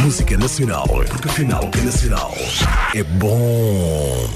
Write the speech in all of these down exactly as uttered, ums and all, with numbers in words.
Música nacional, final nacional. É bom.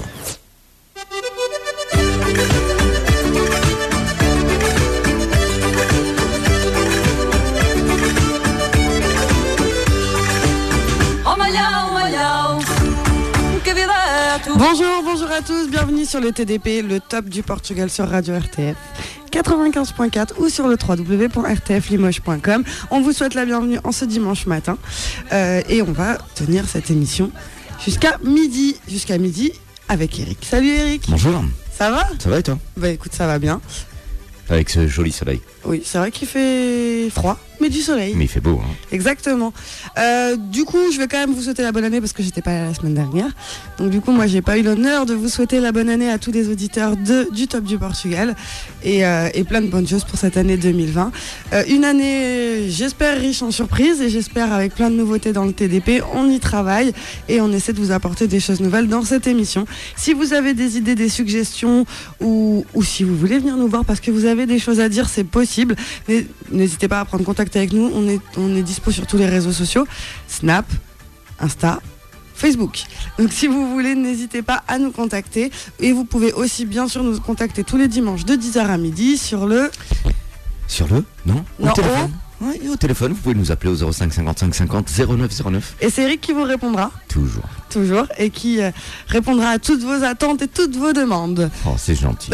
Bonjour, bonjour à tous, bienvenue sur le T D P, le top du Portugal sur Radio R T F quatre-vingt-quinze point quatre ou sur le w w w point r t f limoges point com. On vous souhaite la bienvenue en ce dimanche matin euh, et on va tenir cette émission jusqu'à midi, jusqu'à midi avec Eric. Salut Eric. Bonjour. Ça va? Ça va et toi? Bah écoute, ça va bien. Avec ce joli soleil. Oui, c'est vrai qu'il fait froid, mais du soleil. Mais il fait beau, hein. Exactement. Euh, du coup, je vais quand même vous souhaiter la bonne année parce que j'étais pas là la semaine dernière. Donc du coup, moi, j'ai pas eu l'honneur de vous souhaiter la bonne année à tous les auditeurs de, du Top du Portugal et, euh, et plein de bonnes choses pour cette année deux mille vingt. Euh, une année, j'espère, riche en surprises et j'espère avec plein de nouveautés dans le T D P. On y travaille et on essaie de vous apporter des choses nouvelles dans cette émission. Si vous avez des idées, des suggestions ou, ou si vous voulez venir nous voir parce que vous avez des choses à dire, c'est possible. N'hésitez pas à prendre contact avec nous. On est, on est dispo sur tous les réseaux sociaux. Snap, Insta, Facebook. Donc si vous voulez, n'hésitez pas à nous contacter. Et vous pouvez aussi bien sûr nous contacter tous les dimanches de dix heures à midi sur le... Sur le Non, non Au téléphone. Oui, au téléphone, vous pouvez nous appeler au zéro cinq cinquante-cinq cinquante zéro neuf zéro neuf. Et c'est Eric qui vous répondra. Toujours. Toujours. Et qui euh, répondra à toutes vos attentes et toutes vos demandes. Oh, c'est gentil.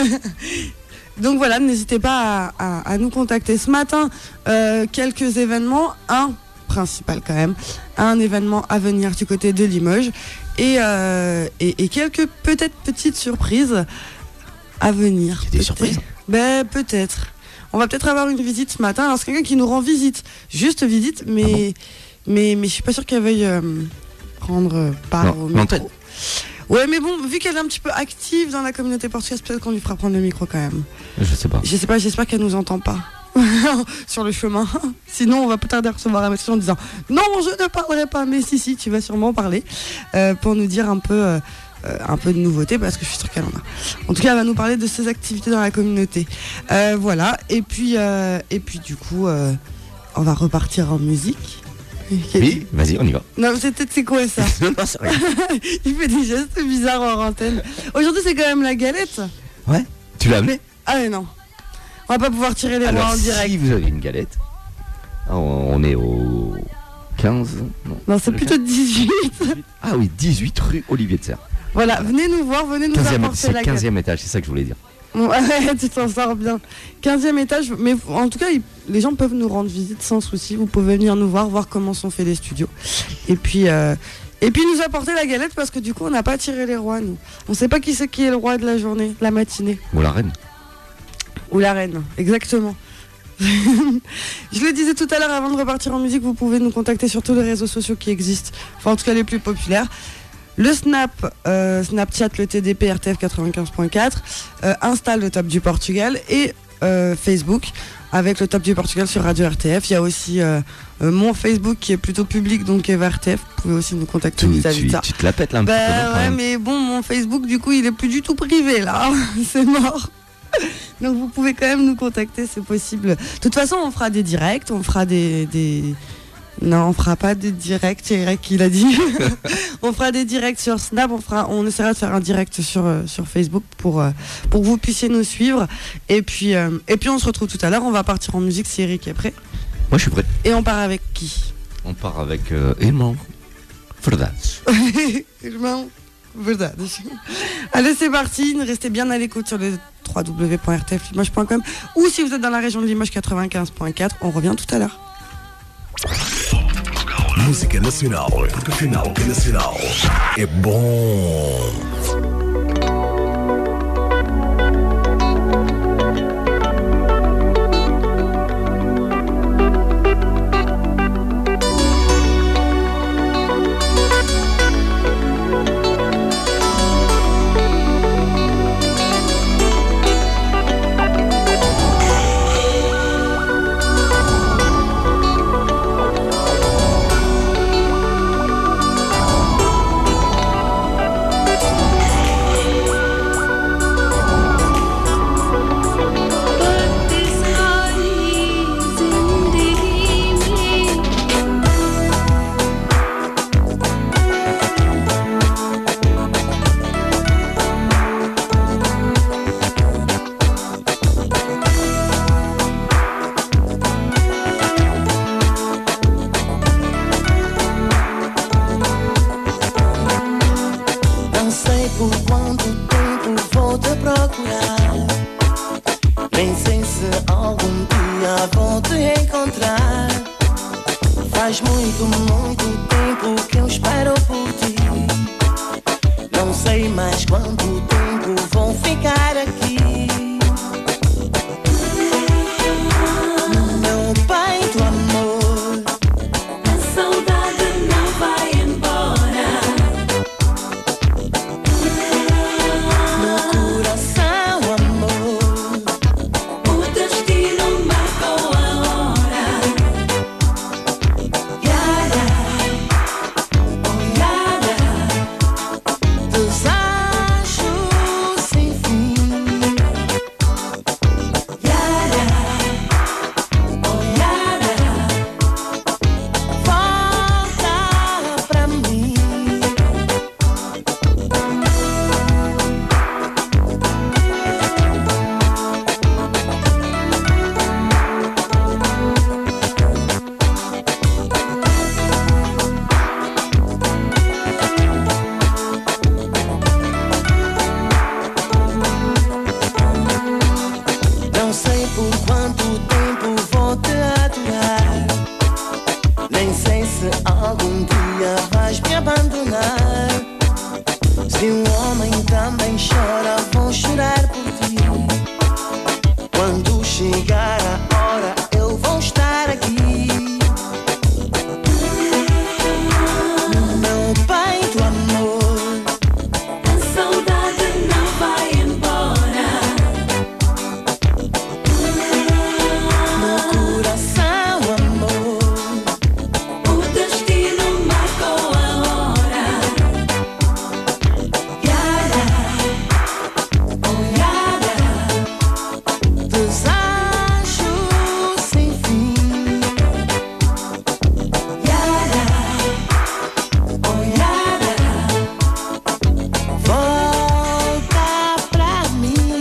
Donc voilà, n'hésitez pas à, à, à nous contacter. Ce matin, euh, quelques événements, un principal quand même, un événement à venir du côté de Limoges et, euh, et, et quelques peut-être petites surprises à venir. Des surprises ? Ben peut-être. On va peut-être avoir une visite ce matin. Alors c'est quelqu'un qui nous rend visite, juste visite, mais ah bon mais mais je suis pas sûre qu'elle veuille euh, prendre part non, au micro. l'antenne. Ouais, mais bon, vu qu'elle est un petit peu active dans la communauté portugaise, peut-être qu'on lui fera prendre le micro quand même. Je sais pas. Je sais pas, j'espère qu'elle nous entend pas sur le chemin. Sinon, on va peut tarder à recevoir un message en disant non, je ne parlerai pas. Mais si, si, tu vas sûrement parler euh, pour nous dire un peu, euh, un peu de nouveautés parce que je suis sûre qu'elle en a. En tout cas, elle va nous parler de ses activités dans la communauté. Euh, voilà. Et puis, euh, et puis, du coup, euh, on va repartir en musique. Oui, vas-y, on y va. Non, c'est peut-être c'est quoi ça? Non, c'est rien. Il fait des gestes bizarres en antenne. Aujourd'hui, c'est quand même la galette. Ouais. Tu l'as amené? Ah mais non. On va pas pouvoir tirer les Alors, rois en direct. si vous avez une galette, on est au quinze. Non, non c'est plutôt dix-huit. Ah oui, dix-huit rue Olivier de Serre. Voilà, venez nous voir, venez nous quinzième, apporter la galette. C'est quinzième étage, c'est ça que je voulais dire. Ouais, tu t'en sors bien. quinzième étage, mais en tout cas, ils, les gens peuvent nous rendre visite sans souci. Vous pouvez venir nous voir, voir comment sont faits les studios. Et puis, euh, et puis nous apporter la galette parce que du coup, on n'a pas tiré les rois, nous. On sait pas qui c'est qui est le roi de la journée, la matinée. Ou la reine. Ou la reine, exactement. Je le disais tout à l'heure, avant de repartir en musique, vous pouvez nous contacter sur tous les réseaux sociaux qui existent. Enfin, en tout cas, les plus populaires. Le Snap, euh, Snapchat, le T D P, R T F quatre-vingt-quinze point quatre, euh, Insta, le Top du Portugal et euh, Facebook avec le Top du Portugal sur Radio R T F. Il y a aussi euh, euh, mon Facebook qui est plutôt public, donc Eva R T F. Vous pouvez aussi nous contacter vis-à-vis de ça. Tu te la pètes là un bah, petit peu. Non, ouais, mais bon, mon Facebook, du coup, il est plus du tout privé là. C'est mort. Donc vous pouvez quand même nous contacter, c'est possible. De toute façon, on fera des directs, on fera des... des... Non, on fera pas des directs, c'est Eric qui l'a dit. On fera des directs sur Snap, on, fera, on essaiera de faire un direct sur, euh, sur Facebook pour, euh, pour que vous puissiez nous suivre. Et puis, euh, et puis on se retrouve tout à l'heure, on va partir en musique si Eric est prêt. Moi je suis prêt. Et on part avec qui? On part avec euh, Irmão Verdades. Irmão Verdades. Allez, c'est parti, restez bien à l'écoute sur le w w w point r t f limoges point com ou si vous êtes dans la région de Limoges quatre-vingt-quinze point quatre, on revient tout à l'heure. Música nacional, final nacional. É bom. Faz muito, muito tempo que eu espero por ti. Não sei mais quanto tempo vou ficar aqui. No meu peito, amor, a saudade não vai embora. no coração, amor, O destino marcou a hora. Yara, oh Yara, desejo sem fim. Yara, oh Yara, Volta pra mim. Não sei por quanto tempo vou te aturar. Nem sei se algum dia vais me abandonar. Se um homem também chora, vou chorar por ti. Quando chegar a hora, eu vou estar aqui. No meu peito, amor, a saudade não vai embora. no coração, amor, O destino marcou a hora. Yara, oh Yara, desejo sem fim. Yara, oh Yara, Volta pra mim.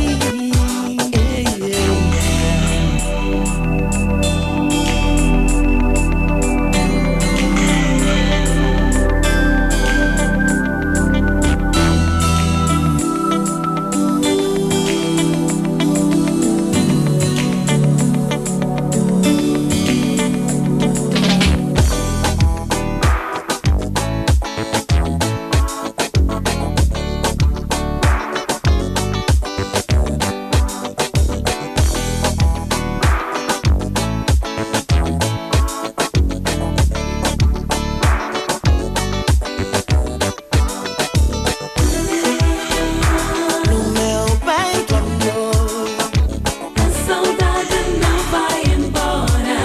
No meu peito, amor, a saudade não vai embora.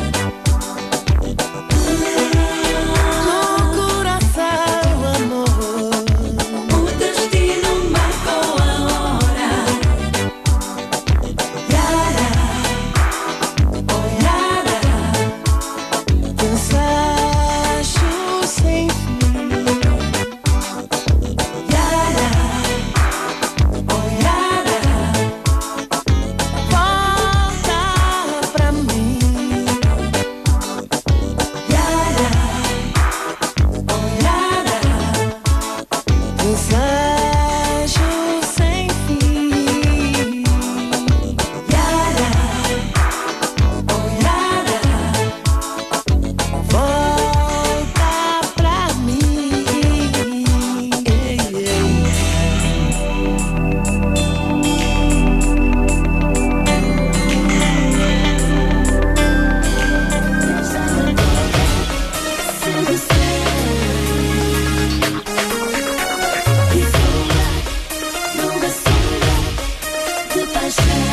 no coração, amor, O destino marcou a hora. Yara, oh Yara, desejo sem fim. Yara, oh Yara, Volta pra mim. Yara, oh Yara, Desejo sem fim. Yara, oh Yara, Volta pra mim. sendo seu e voa numa sombra de paixão.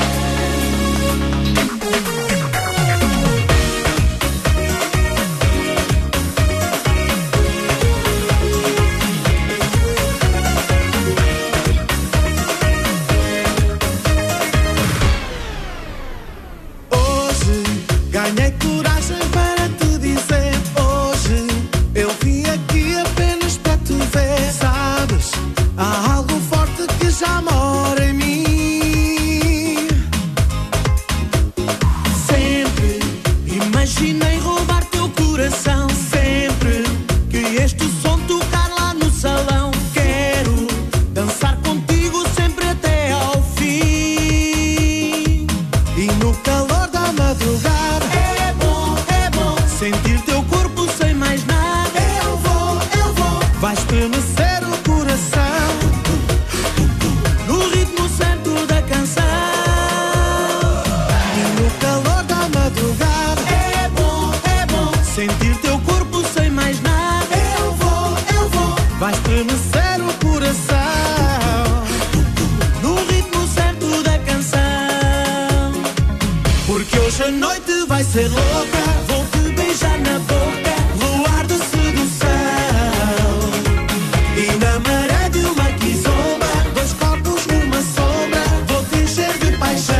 Hoje ganhei coragem para te dizer. Hoje eu vim aqui apenas para te ver. Sabes, há algo forte que já mora em mim. Sempre imaginei roubar teu coração. Sempre que este som tocar lá no salão. Quero dançar contigo sempre até ao fim. E no calor da madrugada é bom, é bom sentir teu corpo sem mais nada. Eu vou, eu vou, vai estremecer o coração no ritmo certo da canção e no calor da madrugada. É bom, é bom, sentir teu corpo sem mais nada. Eu vou, eu vou, vai estremecer o coração no ritmo certo da canção. Porque hoje a noite vai ser louca, vou-te beijar na boca, luar de sedução. E na maré de uma quizomba, dois corpos numa sombra, vou-te encher de paixão.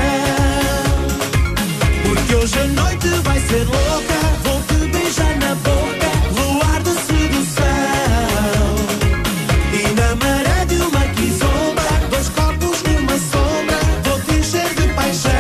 Porque hoje a noite vai ser louca, vou-te beijar na boca, luar de sedução. E na maré de uma quizomba, dois corpos numa sombra, vou-te encher de paixão.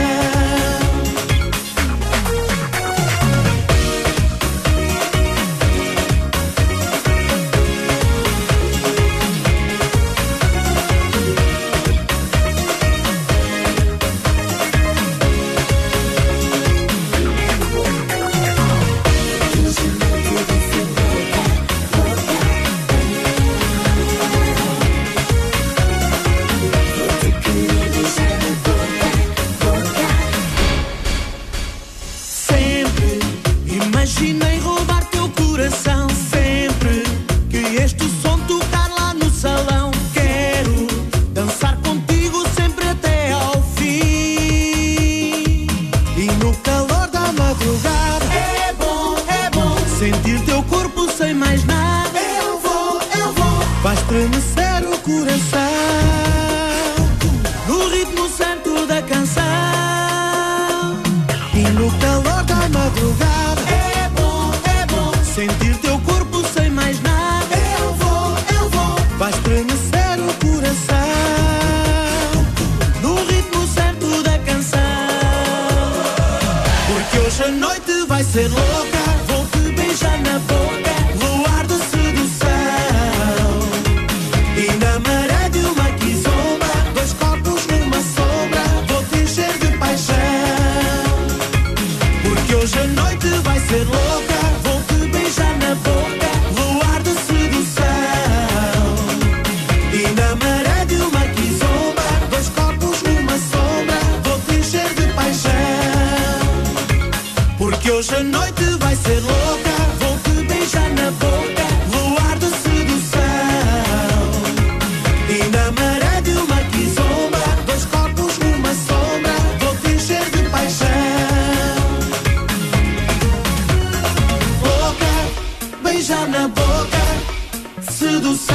Sempre imaginei roubar teu coração. Sempre que este som tocar lá no salão, quero dançar contigo sempre até ao fim. E no calor da madrugada, é bom, é bom, sentir teu corpo sem mais nada. Eu vou, eu vou, vai estremecer o coração no ritmo certo da canção. E no calor da madrugada, é bom, é bom, sentir teu corpo sem mais nada. Eu vou, eu vou, vai estremecer o coração no ritmo certo da canção. Porque hoje a noite vai ser louca, vou-te beijar na boca, luar de sedução. E na maré de uma quizomba, dois corpos numa sombra, vou-te encher de paixão. Porque hoje a noite vai ser louca, vou-te beijar na boca, luar de sedução. E na maré de uma quizomba, dois corpos numa sombra, vou-te encher de paixão. Porque hoje a noite vai ser louca, vou-te beijar na boca, luar de sedução. E na maré de uma quizomba, dois corpos numa sombra, vou-te encher de paixão. Louca, beijar na boca, sedução.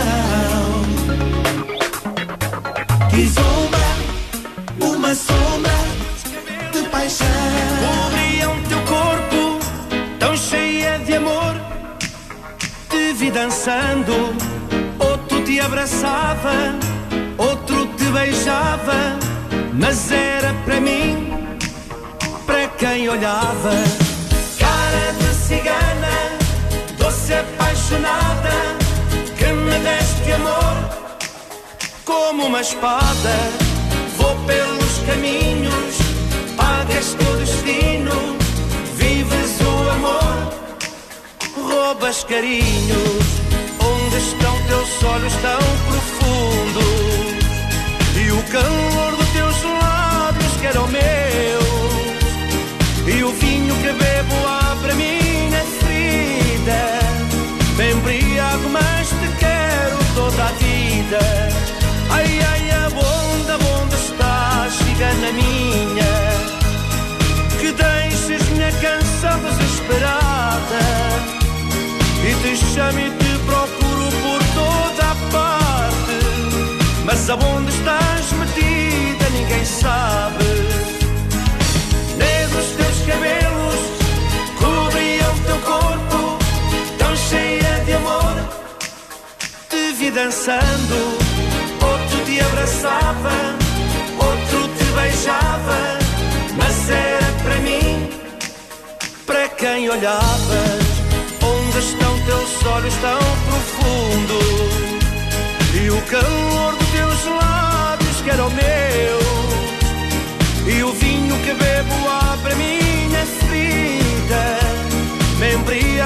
Quizomba, uma sombra de paixão. Cobriam teu corpo, tão cheia de amor. Te vi dançando, outro te abraçava, outro te beijava. Mas era para mim, para quem olhava. Cara de cigana, doce apaixonada, que me deste amor como uma espada. Vou pelos caminhos, pagas teu destino, vives o amor, roubas carinhos. Onde estão teus olhos tão profundos e o calor dos teus lábios que eram meus, e o vinho que bebo abre a minha ferida. Me embriago, mas te quero toda a vida. Ai, ai, aonde, aonde estás, cigana minha, que deixes minha canção desesperada e te chamo e te procuro por toda a parte. Mas aonde estás metida ninguém sabe. Negros teus cabelos cobriam teu corpo, tão cheia de amor. Te vi dançando, outro te abraçava, outro te beijava. Mas era para mim, para quem olhava. Onde estão teus olhos tão profundos e o calor dos teus lábios que eram meus, e o vinho que bebo abre a minha ferida.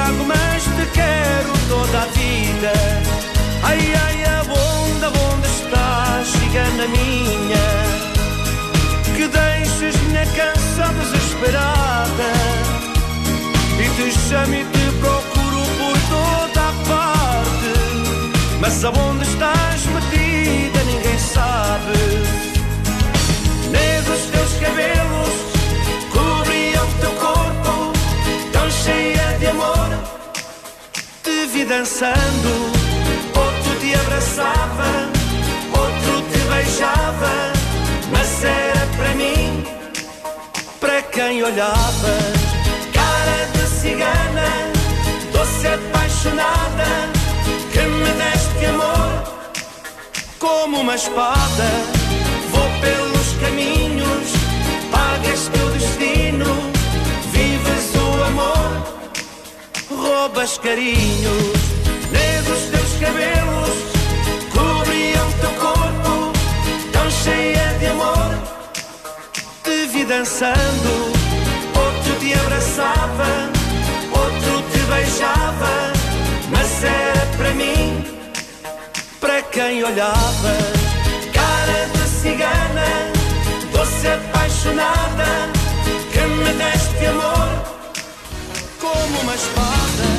trago, mas te quero toda a vida. Ai, ai, aonde, aonde estás, cigana minha, que deixas minha canção desesperada, e te chamo e te procuro por toda a parte, mas aonde estás metida ninguém sabe. Negros teus cabelos cobriam teu corpo, tão cheia de amor. Te vi dançando, outro te abraçava, outro te beijava, mas era para mim, para quem olhava. Cara de cigana, doce apaixonada, que me deste amor como uma espada. Vou pelos caminhos, pagas teu destino, vives o amor, roubas carinhos. Negros teus cabelos cobriam teu corpo, tão cheia de amor. Te vi dançando, outro te abraçava, outro te beijava, mas era para mim, para quem olhava. Cara de cigana, doce apaixonada, que me deste amor como uma espada.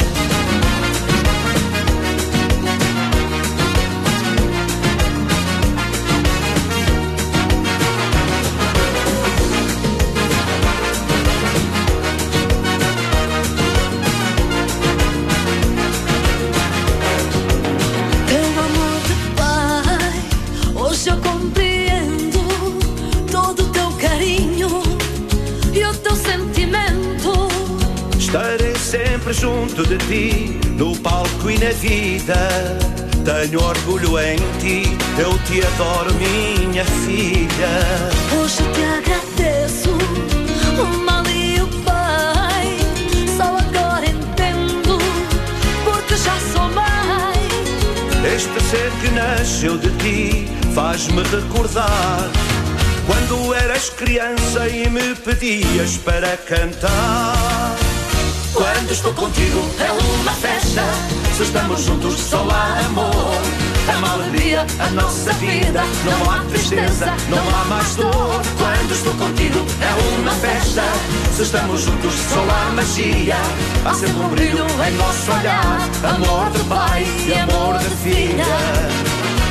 Hoje eu compreendo todo o teu carinho e o teu sentimento. Estarei sempre junto de ti, no palco e na vida. Tenho orgulho em ti, eu te adoro, minha filha. Hoje te agradeço o mal e o pai. Só agora entendo, porque já sou mãe. Este ser que nasceu de ti faz-me recordar quando eras criança e me pedias para cantar. Quando estou contigo é uma festa, se estamos juntos só há amor. É uma alegria a nossa vida, não há tristeza, não há mais dor. Quando estou contigo é uma festa, se estamos juntos só há magia. Há sempre um brilho em nosso olhar, amor de pai e amor de filha.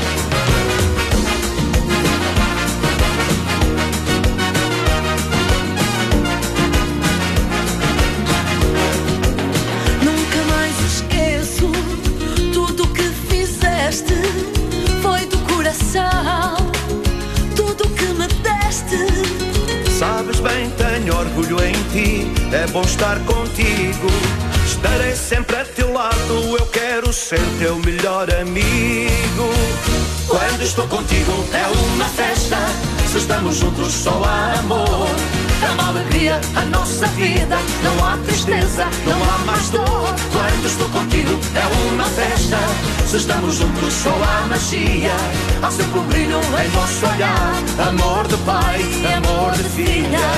Foi do coração tudo que me deste. Sabes bem, tenho orgulho em ti, é bom estar contigo. Estarei sempre a teu lado, eu quero ser teu melhor amigo. Quando estou contigo é uma festa, se estamos juntos só há amor. É uma alegria a nossa vida, não há tristeza, não há mais dor. Quando estou contigo é uma festa, se estamos juntos só há magia. Há sempre um brilho em nosso olhar, amor de pai, amor de filha.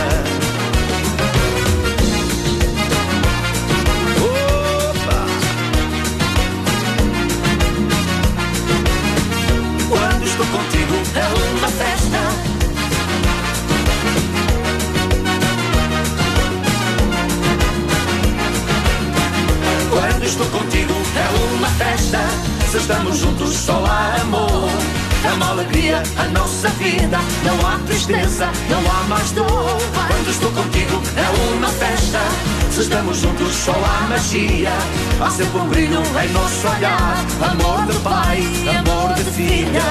Opa! Quando estou contigo é uma festa. Quando estou contigo é uma festa, se estamos juntos só há amor. É uma alegria a nossa vida, não há tristeza, não há mais dor. Quando estou contigo é uma festa, se estamos juntos só há magia. Há sempre um brilho em nosso olhar, amor de pai, amor de filha.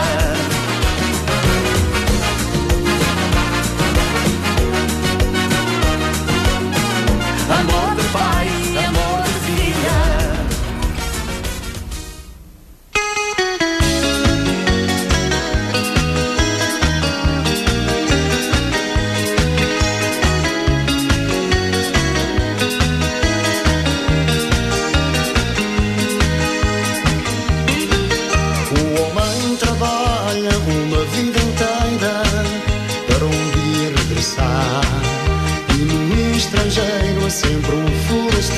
Amor de pai, amor de filha. O homem trabalha uma vida inteira para um dia regressar. E no estrangeiro é sempre um forasteiro.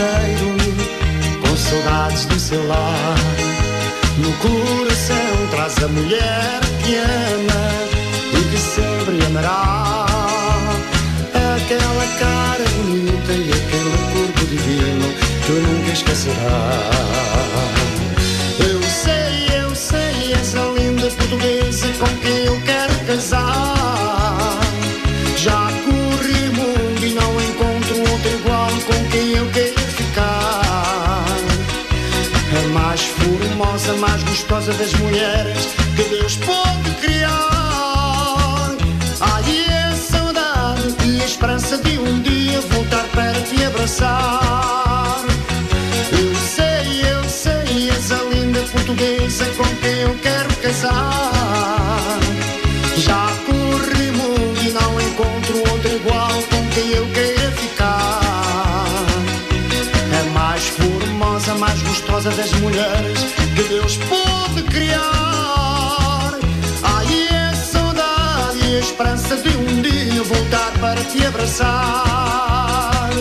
saudades do seu lar. No coração traz a mulher que ama e que sempre amará. Aquela cara bonita e aquele corpo divino que nunca esquecerá. Eu sei, eu sei, essa linda portuguesa com quem eu quero casar. Já corri o mundo e não encontro outro igual com quem eu quero ficar. A mais formosa, mais gostosa das mulheres que Deus pode criar. Ai, é saudade e a esperança de um dia voltar para te abraçar. Eu sei, eu sei, essa linda portuguesa com quem eu quero casar. Já corri o mundo e não encontro outro igual com quem eu queira ficar. A mais formosa, mais gostosa das mulheres que Deus pode criar. Ai, é saudade e a esperança de um dia voltar para te abraçar.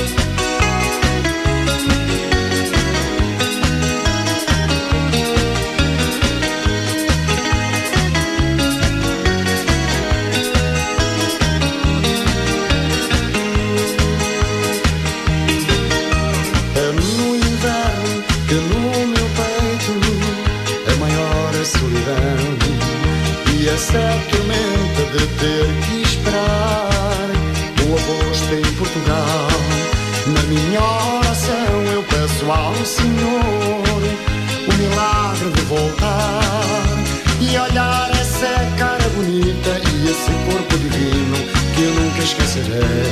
E essa tormenta de ter que esperar o agosto em Portugal. Na minha oração eu peço ao Senhor o milagre de voltar e olhar essa cara bonita e esse corpo divino que eu nunca esquecerei.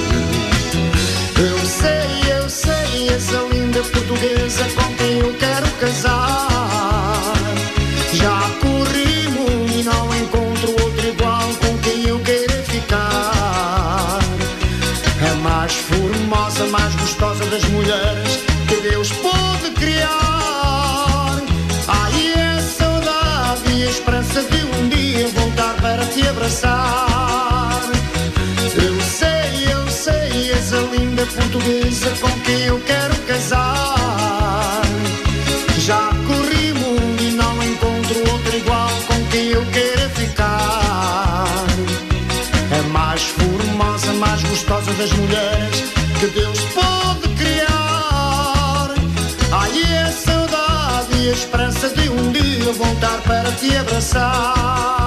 Eu sei, eu sei, essa linda portuguesa com quem eu quero casar. Já corri o mundo e não encontro outro igual com quem eu queira ficar. A mais formosa, mais gostosa das mulheres que Deus pode criar. Ai, é saudade e a esperança de um dia voltar para te abraçar. Eu sei, eu sei, essa linda portuguesa com quem eu quero casar. Já corri o mundo e não encontro outro igual com quem eu queira ficar. A mais formosa, mais gostosa das mulheres que Deus pode criar. Ai, é saudade e a esperança de um dia voltar para te abraçar.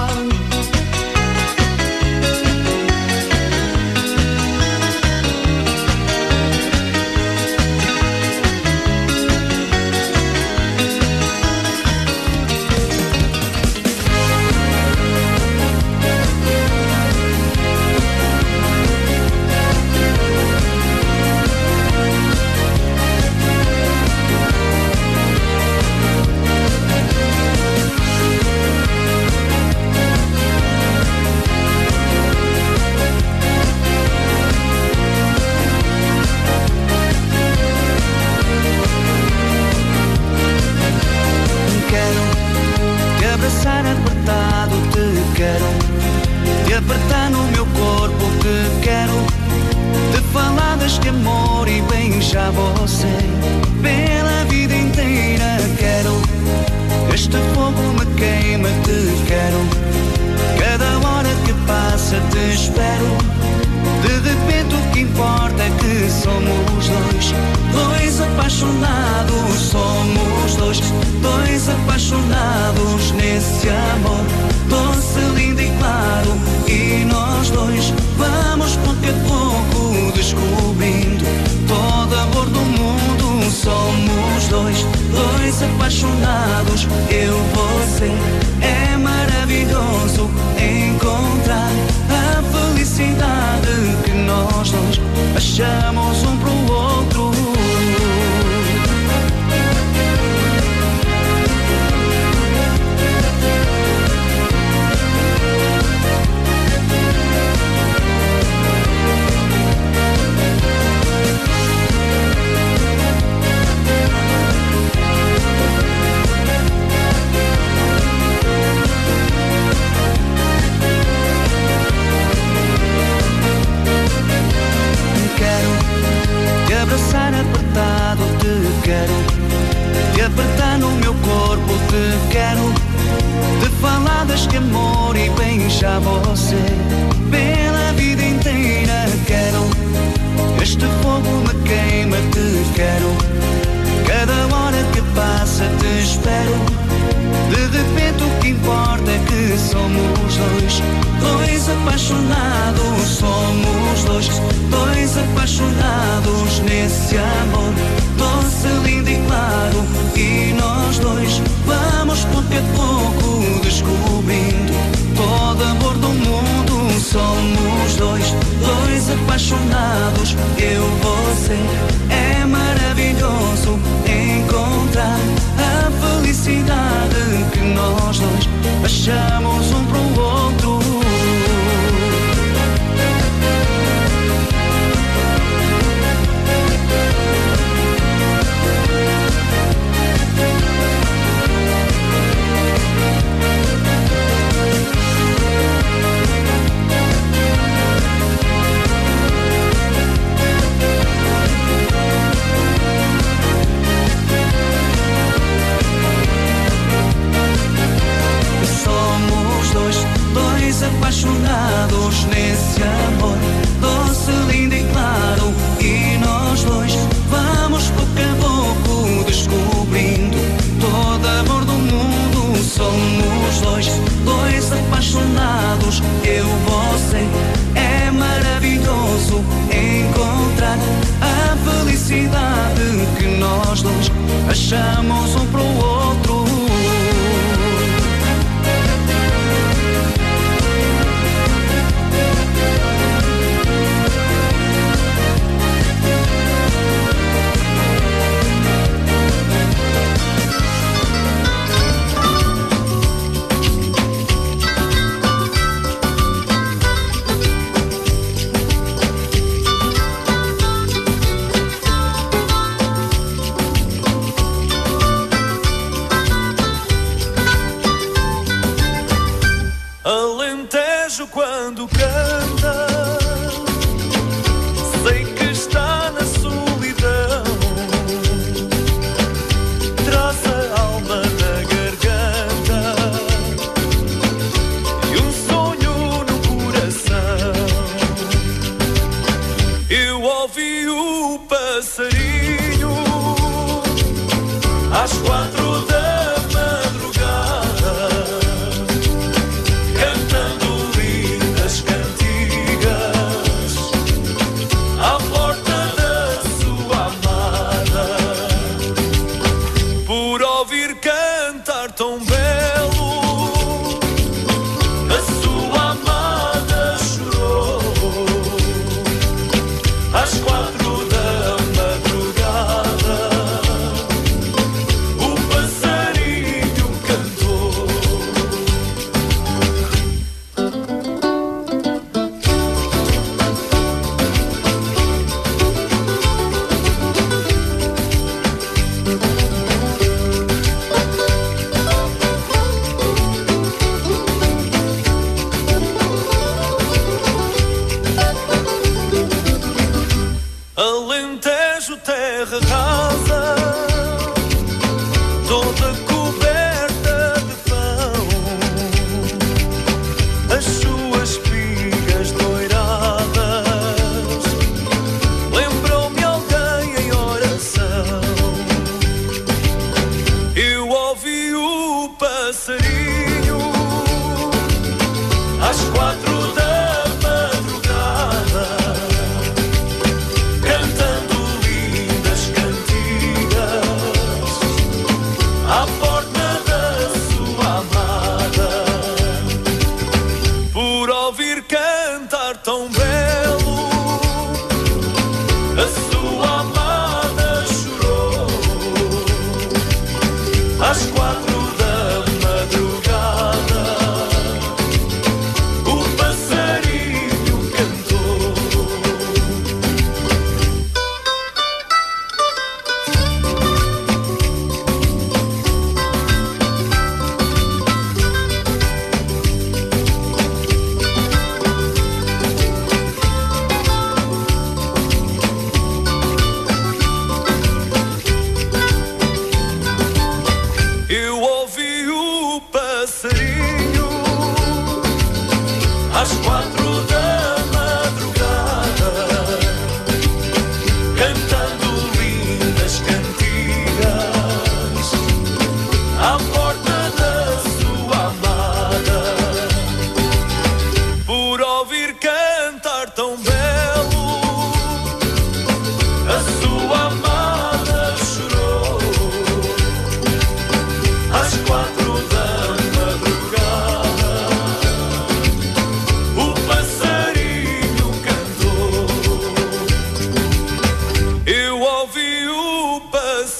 Apertado te quero, te apertar no meu corpo te quero, te falar deste amor e beijar você pela vida inteira quero. Este fogo me queima, te quero, cada hora que passa te espero. De repente o que importa é que somos dois, dois apaixonados, somos dois, dois apaixonados nesse amor, doce, lindo e claro. E nós dois vamos pouco a pouco descobrindo todo amor do mundo. Somos dois, dois apaixonados, eu, você. É maravilhoso encontrar a felicidade que nós dois achamos um pro outro. toneladas de amor e beijar você pela vida inteira. Quero, este fogo me queima, te quero. Cada hora que passa te espero. De repente o que importa é que somos dois, dois apaixonados, somos dois, dois apaixonados nesse amor doce, lindo e claro. E nós dois vamos pouco a pouco descobrindo todo amor do mundo. Somos dois, dois apaixonados, eu, você. É maravilhoso encontrar a felicidade que nós dois achamos um pro outro. Dois apaixonados nesse amor doce, lindo e claro. E nós dois vamos pouco a pouco descobrindo todo amor do mundo. Somos dois, dois apaixonados, eu, você. É maravilhoso encontrar a felicidade que nós dois achamos um pro outro. Alentejo quando canta, sei que está na solidão, traz a alma na garganta e um sonho no coração. Eu ouvi o passarinho às quatro da tão belo, a sua amada chorou às quatro da madrugada. O passarinho cantou. Alentejo, terra rasa, toda coberta de pão, as suas espigas doiradas lembrou-me alguém em oração. Eu ouvi o passarinho às quatro da tão belo, a sua amada chorou às quatro da madrugada. O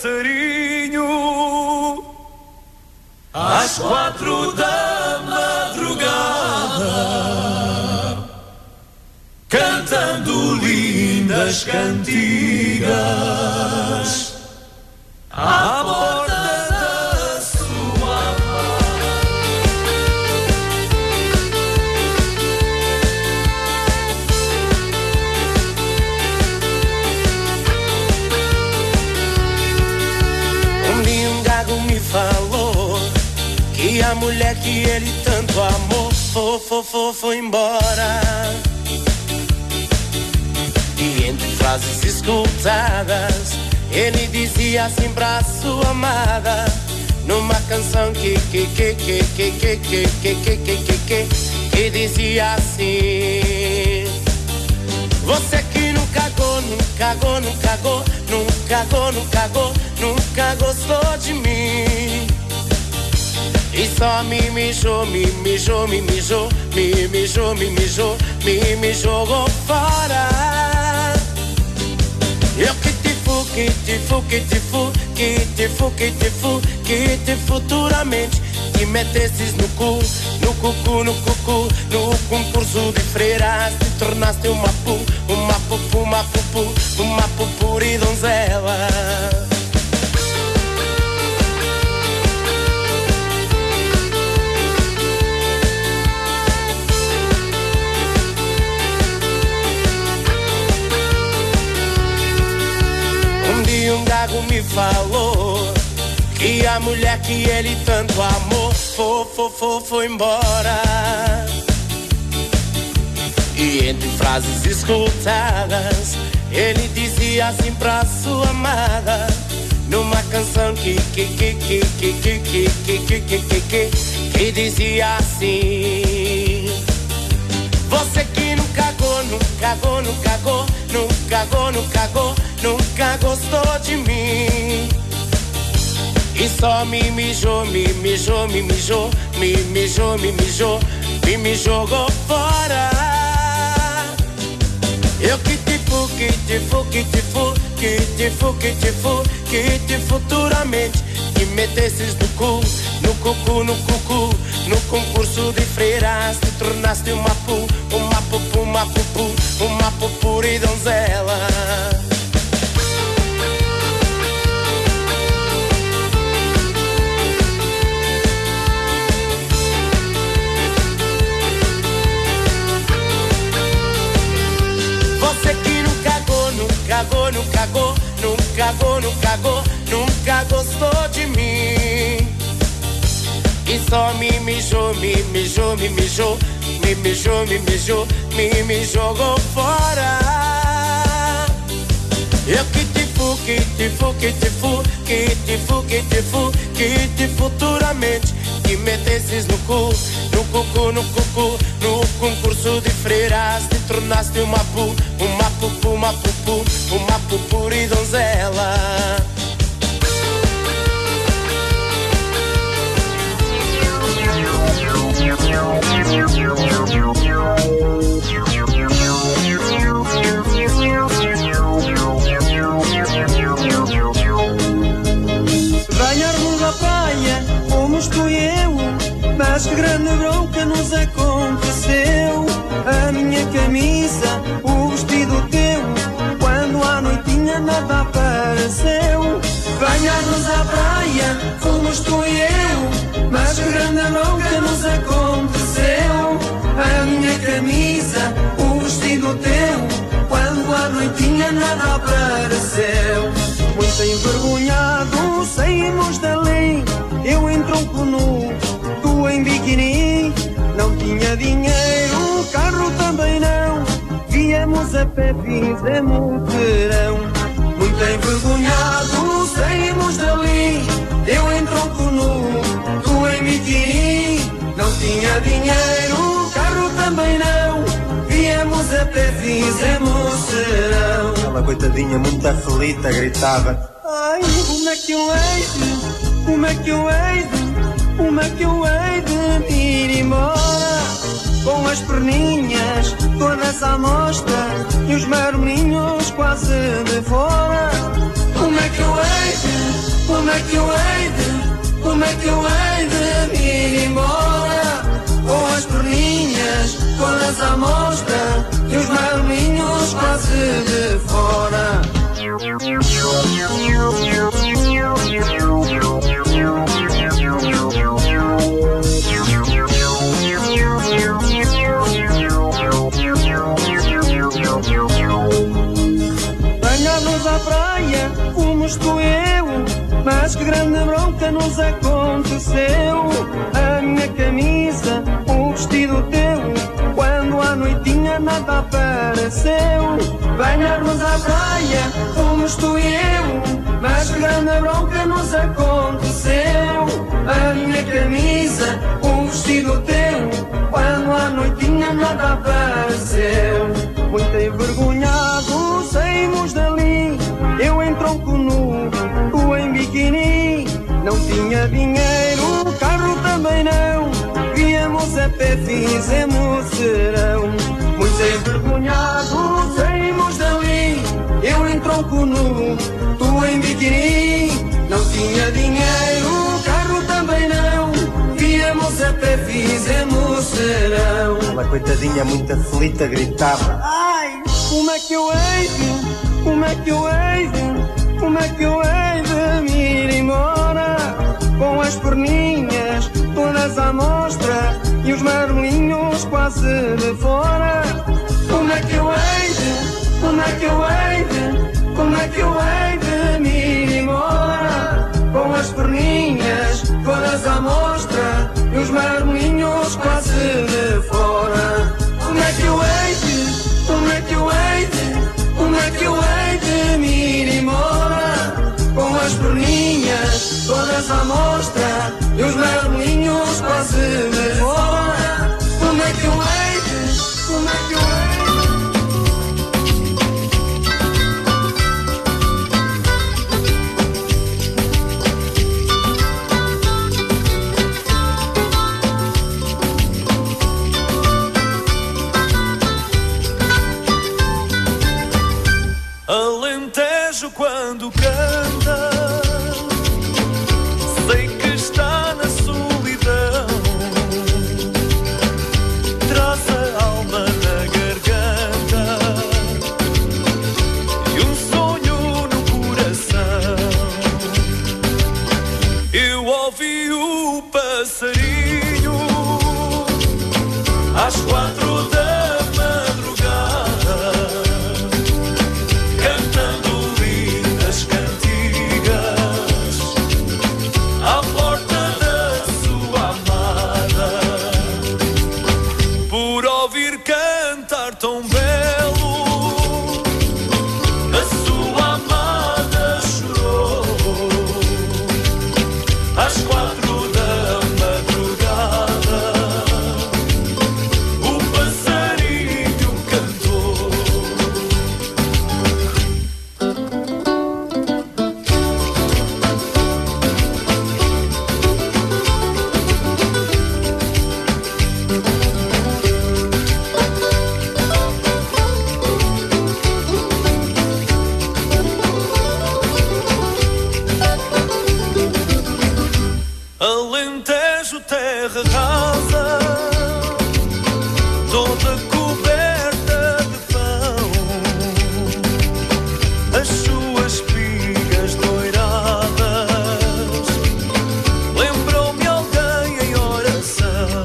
passarinho às quatro da madrugada, cantando lindas cantigas à porta da sua Um dia um gago me falou que a mulher que ele tanto amou foi, foi, foi, foi embora. E entre frases escutadas ele dizia assim pra sua amada, numa canção que que que que que que que que que que que que que dizia assim: você que não cagou, não cagou, não cagou, não cagou, não cagou, nunca gostou de mim. E só me mijou, me mijou, me mijou, me mijou, me mijou, me me jogou fora. Eu que te fu, que te fu, que te fu, que te fu, que te fu, que te futuramente te metesses no cu, no cucu, no cucu, no concurso de freiras, te tornaste uma pu, uma pupu, uma pupu, uma pupuri donzela. Um gago me falou que a mulher que ele tanto amou foi, foi, foi, foi embora. E entre frases escutadas ele dizia assim pra sua amada, numa canção que que que que que que que que que que que que que dizia assim: você que não cagou, não cagou, não cagou, não cagou, não cagou, nunca gostou de mim. E só me mijou, me mijou, me mijou, me mijou, me mijou, me me jogou fora. Eu que te fu, que te fu, que te fu, que te fu, que te fu, que te futuramente te metesses no cu, no cucu, no cucu, no concurso de freiras, te tornaste uma pu, uma pupu, uma pupu, uma pupuri donzela. Você que não cagou, não cagou, não cagou, não cagou, não cagou, nunca gostou de mim. E só me mijou, me mijou, me mijou, me mijou, me mijou, me me jogou fora. Eu que te fu, que te fu, que te fu, que te fu, que te fu, que te futuramente te metesses no cu, no cucu, no cucu, no concurso de freiras, te tornaste uma pu, uma pupu, uma pupu, uma pupuri donzela. Banharmos a praia, fomos tu e eu, mas que grande bronca nos aconteceu. A minha camisa, o vestido teu, quando à noitinha nada apareceu. Banharmos a praia, fomos tu e eu, mas que grande bronca nos aconteceu. A minha camisa, o vestido teu, quando à noitinha nada apareceu. Muito envergonhado saímos dali, eu em tronco nu, tu em biquíni. Não tinha dinheiro, carro também não, viemos a pé, fizemos verão. Muito envergonhado saímos dali, eu em tronco nu, tu em biquíni. Não tinha dinheiro, carro também não, viemos a pé, fizemos verão. Ela coitadinha muito aflita gritava: ai, como é que eu hei de, como é que eu hei de, como é que eu hei de ir embora? Com as perninhas todas à mostra e os marmorinhos quase de fora. Como é que eu hei de, Como é que eu hei de, como é que eu hei de me ir embora? Com as perninhas todas à mostra e os marminhos quase de fora. Banhar-nos à praia, fomos tu e eu, mas que grande bronca nos aconteceu. A minha camisa, o vestido teu, quando à noitinha nada apareceu. Banhar-nos à praia, fomos tu e eu, mas que grande bronca nos aconteceu. A minha camisa, o vestido teu, quando à noitinha nada apareceu. Muito envergonhado saímos dali, eu em tronco nu, tu em biquíni. Não tinha dinheiro, o carro também não, víamos a pé, fizemos serão. Muito envergonhado saímos dali, eu em tronco nu, tu em biquíni. Não tinha dinheiro, o carro também não, víamos a pé, fizemos serão. Ela, coitadinha, muito aflita, gritava: ai, como é que eu hei de, como é que eu hei de, como é que eu hei de me ir embora? Com as perninhas todas à mostra e os marmelinhos quase de fora. Como é que eu hei de, como é que eu hei de, como é que eu hei de me ir embora? Com as perninhas todas à mostra e os marmelinhos quase de fora. Como é que eu hei de, como é que eu hei de, como é que eu hei de me ir embora? Com as perninhas todas à mostra e os marmelinhos quase de fora. Como é que eu hei de, como é que eu hei de? Alentejo quando canta, sei que está na solidão, traz a alma na garganta e um sonho no coração. Eu ouvi o passarinho às quatro da tão belo, a sua amada chorou às quatro da madrugada. O passarinho cantou. Alentejo, terra rasa, toda coberta de pão, as suas espigas doiradas lembram-me alguém em oração.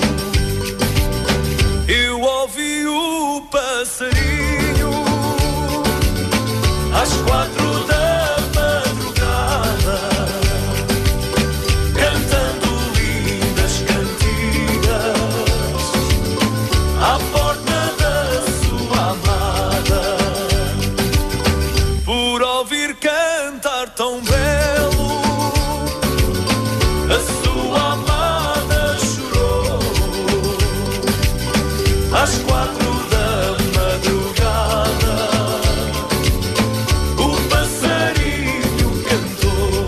Eu ouvi o passarinho às quatro da tão belo, a sua amada chorou às quatro da madrugada. O passarinho cantou.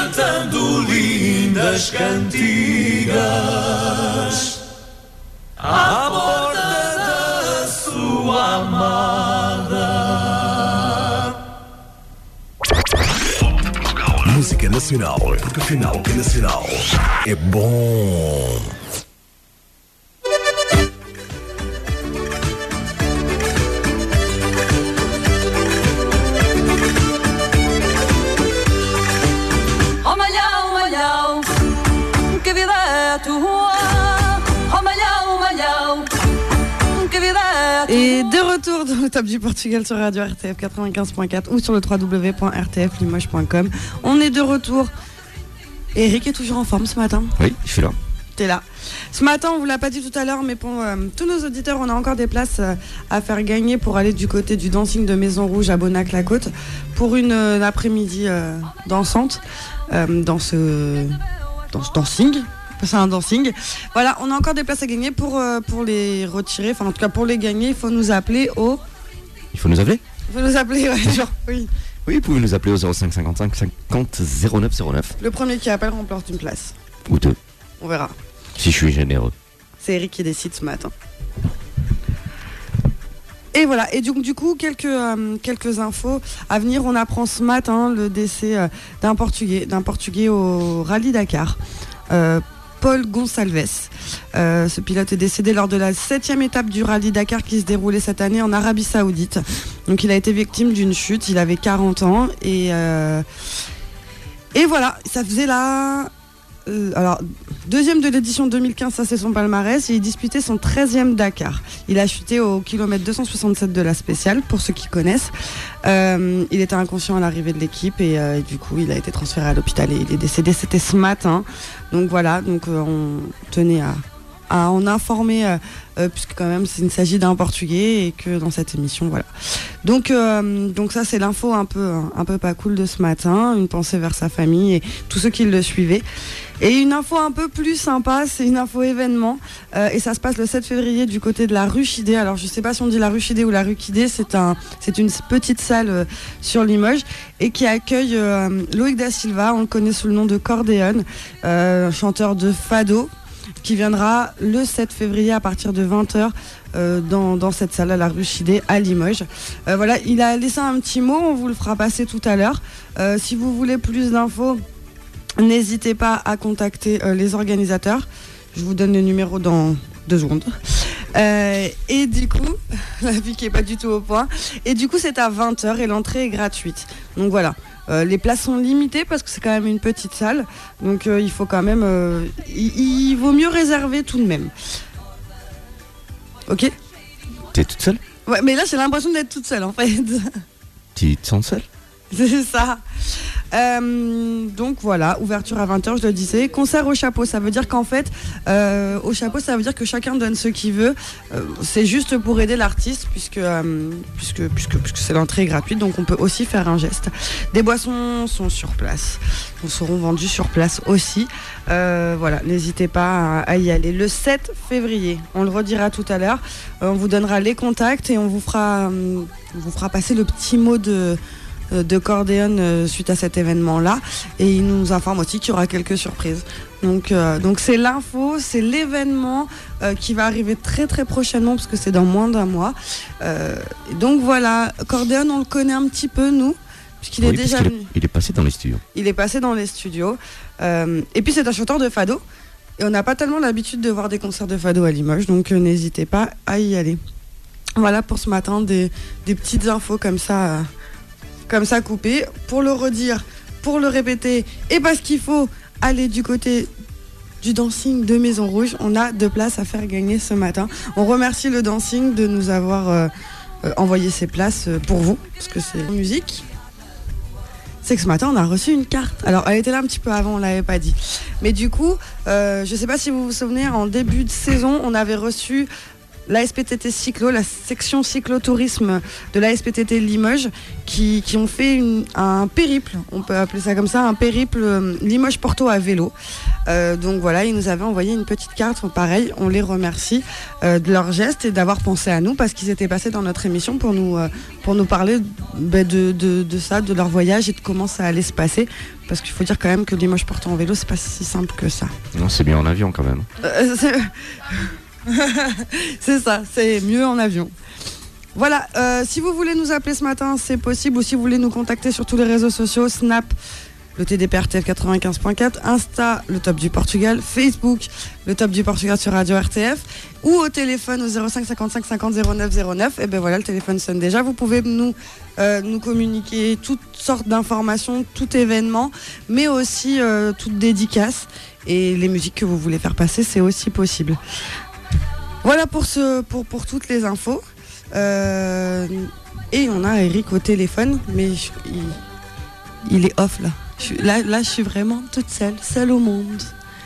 cantando lindas cantigas à porta da sua amada. Música nacional, porque afinal que nacional é bom. Oh malhão, malhão, que vida é tua? Oh malhão, malhão, que vida é tua? Et de retour dans le top du Portugal sur Radio R T F quatre-vingt-quinze point quatre ou sur le w w w point r t f limoges point com. On est de retour. Eric est toujours en forme ce matin. Oui, je suis là. T'es là. Ce matin, on vous l'a pas dit tout à l'heure, mais pour euh, tous nos auditeurs, on a encore des places euh, à faire gagner pour aller du côté du dancing de Maison Rouge à Bonac-la-Côte pour une, euh, une après-midi euh, dansante euh, dans ce dans ce dancing. C'est un dancing. Voilà, on a encore des places à gagner pour, euh, pour les retirer. Enfin, en tout cas, pour les gagner, il faut nous appeler au. Il faut nous appeler Il faut nous appeler, ouais, genre, oui. Oui, vous pouvez nous appeler au zéro cinq cinquante-cinq cinquante zéro neuf zéro neuf. Le premier qui appelle remporte une place. Ou deux. On verra. Si je suis généreux. C'est Eric qui décide ce matin. Et voilà, et donc du coup, quelques, euh, quelques infos à venir. On apprend ce matin le décès euh, d'un Portugais, d'un Portugais au Rallye Dakar. Euh, Paul Gonçalves. Euh, ce pilote est décédé lors de la septième étape du Rallye Dakar qui se déroulait cette année en Arabie Saoudite. Donc il a été victime d'une chute, il avait quarante ans et, euh, et voilà, ça faisait la... Euh, alors, deuxième de l'édition deux mille quinze, ça c'est son palmarès, et il disputait son treizième Dakar. Il a chuté au kilomètre deux cent soixante-sept de la spéciale, pour ceux qui connaissent. Euh, il était inconscient à l'arrivée de l'équipe et, euh, et du coup il a été transféré à l'hôpital et il est décédé, c'était ce matin. Donc voilà, donc euh, on tenait à, à en informer euh, euh, puisque quand même il s'agit d'un Portugais et que dans cette émission, voilà. Donc, euh, donc ça c'est l'info un peu, un peu pas cool de ce matin, une pensée vers sa famille et tous ceux qui le suivaient. Et une info un peu plus sympa, c'est une info événement euh, et ça se passe le sept février du côté de la rue Chidé. Alors je sais pas si on dit la rue Chidé ou la rue Chidé, c'est un, c'est une petite salle euh, sur Limoges et qui accueille euh, Loïc da Silva, on le connaît sous le nom de Cordéon, euh, chanteur de fado, qui viendra le sept février à partir de vingt heures euh, dans, dans cette salle à la rue Chidé à Limoges. Euh, voilà, il a laissé un petit mot, on vous le fera passer tout à l'heure. Euh, si vous voulez plus d'infos, n'hésitez pas à contacter euh, les organisateurs. Je vous donne le numéro dans deux secondes. Euh, et du coup, la vie qui est pas du tout au point. Et du coup, c'est à vingt heures et l'entrée est gratuite. Donc voilà. Euh, les places sont limitées parce que c'est quand même une petite salle. Donc euh, il faut quand même... Euh, il, il vaut mieux réserver tout de même. Ok ? T'es toute seule ? Ouais, mais là, j'ai l'impression d'être toute seule en fait. Tu te sens seule ? C'est ça. Euh, donc voilà, ouverture à vingt heures, je le disais. Concert au chapeau, ça veut dire qu'en fait, euh, au chapeau, ça veut dire que chacun donne ce qu'il veut. Euh, c'est juste pour aider l'artiste, puisque, euh, puisque, puisque, puisque c'est l'entrée gratuite, donc on peut aussi faire un geste. Des boissons sont sur place, elles seront vendues sur place aussi. Euh, voilà, n'hésitez pas à, à y aller. Le sept février, on le redira tout à l'heure, euh, on vous donnera les contacts et on vous fera, euh, on vous fera passer le petit mot de... de Cordéon euh, suite à cet événement-là, et il nous informe aussi qu'il y aura quelques surprises. Donc, euh, donc c'est l'info, c'est l'événement euh, qui va arriver très très prochainement parce que c'est dans moins d'un mois. Euh, donc voilà, Cordéon, on le connaît un petit peu nous, puisqu'il oui, est déjà venu. Il est passé dans les studios. Il est passé dans les studios. Euh, et puis c'est un chanteur de fado, et on n'a pas tellement l'habitude de voir des concerts de fado à Limoges, donc euh, n'hésitez pas à y aller. Voilà pour ce matin, des, des petites infos comme ça. Euh, comme ça coupé, pour le redire, pour le répéter, et parce qu'il faut aller du côté du dancing de Maison Rouge, on a deux places à faire gagner ce matin. On remercie le dancing de nous avoir euh, euh, envoyé ces places euh, pour vous, parce que c'est musique. C'est que ce matin on a reçu une carte. Alors elle était là un petit peu avant, on l'avait pas dit. Mais du coup, euh, je sais pas si vous vous souvenez, en début de saison, on avait reçu l'A S P T T Cyclo, la section cyclotourisme de l'A S P T T Limoges, qui, qui ont fait une, un périple, on peut appeler ça comme ça, un périple euh, Limoges-Porto à vélo. Euh, donc voilà, ils nous avaient envoyé une petite carte, pareil, on les remercie euh, de leur geste et d'avoir pensé à nous parce qu'ils étaient passés dans notre émission pour nous, euh, pour nous parler bah, de, de, de ça, de leur voyage et de comment ça allait se passer. Parce qu'il faut dire quand même que Limoges-Porto en vélo, c'est pas si simple que ça. Non, c'est bien en avion quand même. Euh, c'est... c'est ça, c'est mieux en avion. Voilà, euh, si vous voulez nous appeler ce matin, c'est possible. Ou si vous voulez nous contacter sur tous les réseaux sociaux, Snap, le T D P R T F quatre-vingt-quinze point quatre, Insta, le Top du Portugal, Facebook, le Top du Portugal sur Radio R T F, ou au téléphone au zéro cinq cinquante-cinq cinquante zéro neuf zéro neuf. Et ben voilà, le téléphone sonne déjà. Vous pouvez nous, euh, nous communiquer toutes sortes d'informations, tout événement, mais aussi euh, toute dédicace. Et les musiques que vous voulez faire passer, c'est aussi possible. Voilà pour, ce, pour, pour toutes les infos. Euh, et on a Eric au téléphone, mais je, il, il est off là. Je, là. Là, je suis vraiment toute seule, seule au monde.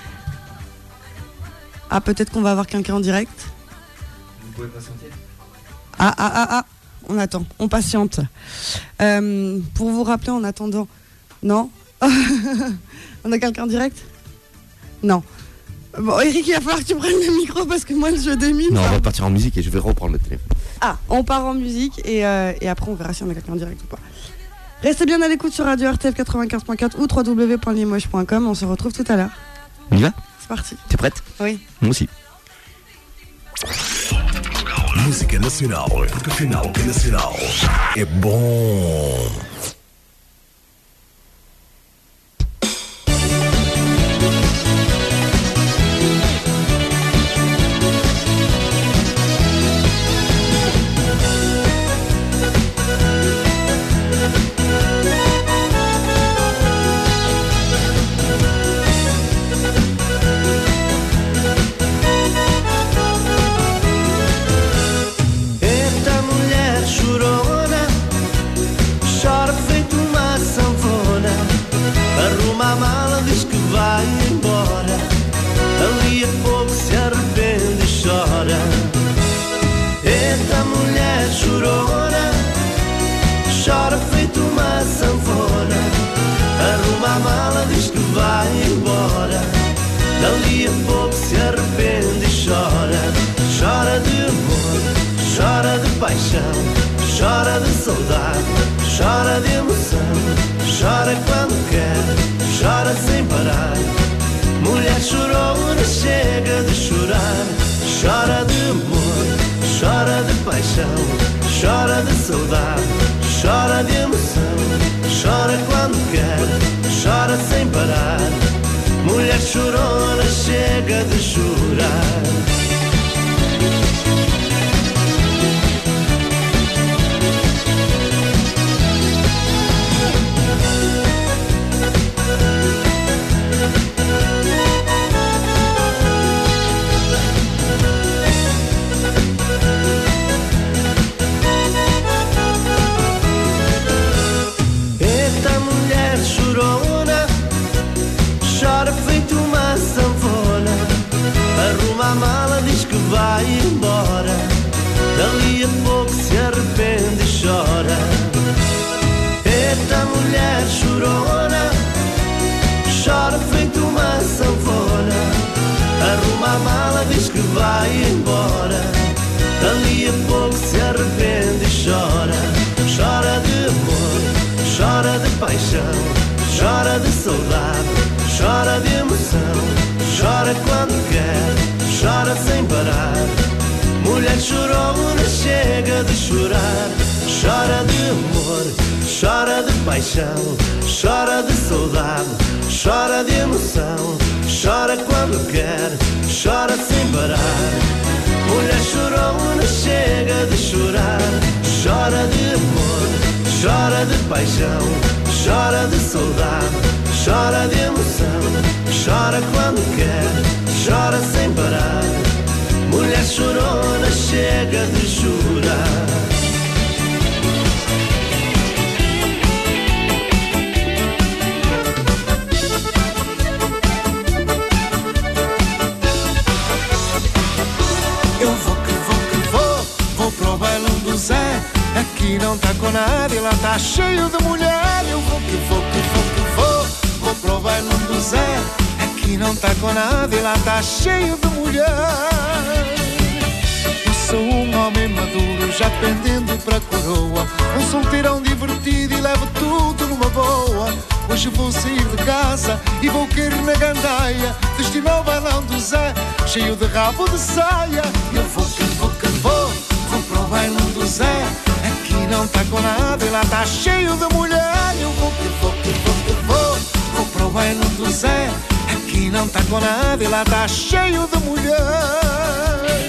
Ah, peut-être qu'on va avoir quelqu'un en direct. Vous pouvez patienter. Ah, ah, ah, ah, on attend, on patiente. Euh, pour vous rappeler en attendant, non. On a quelqu'un en direct? Non. Bon, Eric, il va falloir que tu prennes le micro parce que moi, le jeu des mines. Non, on va partir en musique et je vais reprendre le téléphone. Ah, on part en musique et, euh, et après, on verra si on a quelqu'un en direct ou pas. Restez bien à l'écoute sur Radio R T F quatre-vingt-quinze point quatre ou w w w point limoges point com. On se retrouve tout à l'heure. On y va? C'est parti. T'es prête? Oui. Moi aussi. Música nacional, porque afinal que nacional é bom. Dali a pouco se arrepende e chora. Chora de amor, chora de paixão, chora de saudade, chora de emoção. Chora quando quer, chora sem parar. Mulher chorona, chega de chorar. Chora de amor, chora de paixão, chora de saudade, chora de emoção. Chora quando quer, chora sem parar. Mulher chorona, chega de chorar. Eita mulher chorona, chora feito uma sanfona. Arruma a mala, diz que vai embora. Dali a pouco se arrepende e chora. Eita mulher chorona, chora feito uma sanfona. Arruma a mala, diz que vai embora. Dali a pouco se arrepende e chora. Chora de amor, chora de paixão, chora de saudade, chora de emoção. Chora quando quer, chora sem parar. Mulher chorona, chega de chorar. Chora de amor, chora de paixão, chora de saudade, chora de emoção. Chora quando quer, chora sem parar. Mulher chorona, chega de chorar. Chora de amor, chora de paixão, chora de saudade, chora de emoção. Chora quando quer, chora sem parar. Mulher chorona, chega de chorar. Eu vou que vou que nada e lá tá cheio de mulher. Eu vou que vou, que vou, que vou, vou pro bailão do Zé. Aqui não tá com nada e lá tá cheio de mulher. Eu sou um homem maduro, já pendendo pra coroa, um solteirão divertido e levo tudo numa boa. Hoje vou sair de casa e vou cair na gandaia, destino ao bailão do Zé, cheio de rabo de saia. Eu vou que vou, que vou, vou pro bailão do Zé. Aqui não tá com nada e lá tá cheio de mulher. Eu vou que vou, que vou, que vou, vou pro bailão do Zé. Aqui não tá com nada e lá tá cheio de mulher.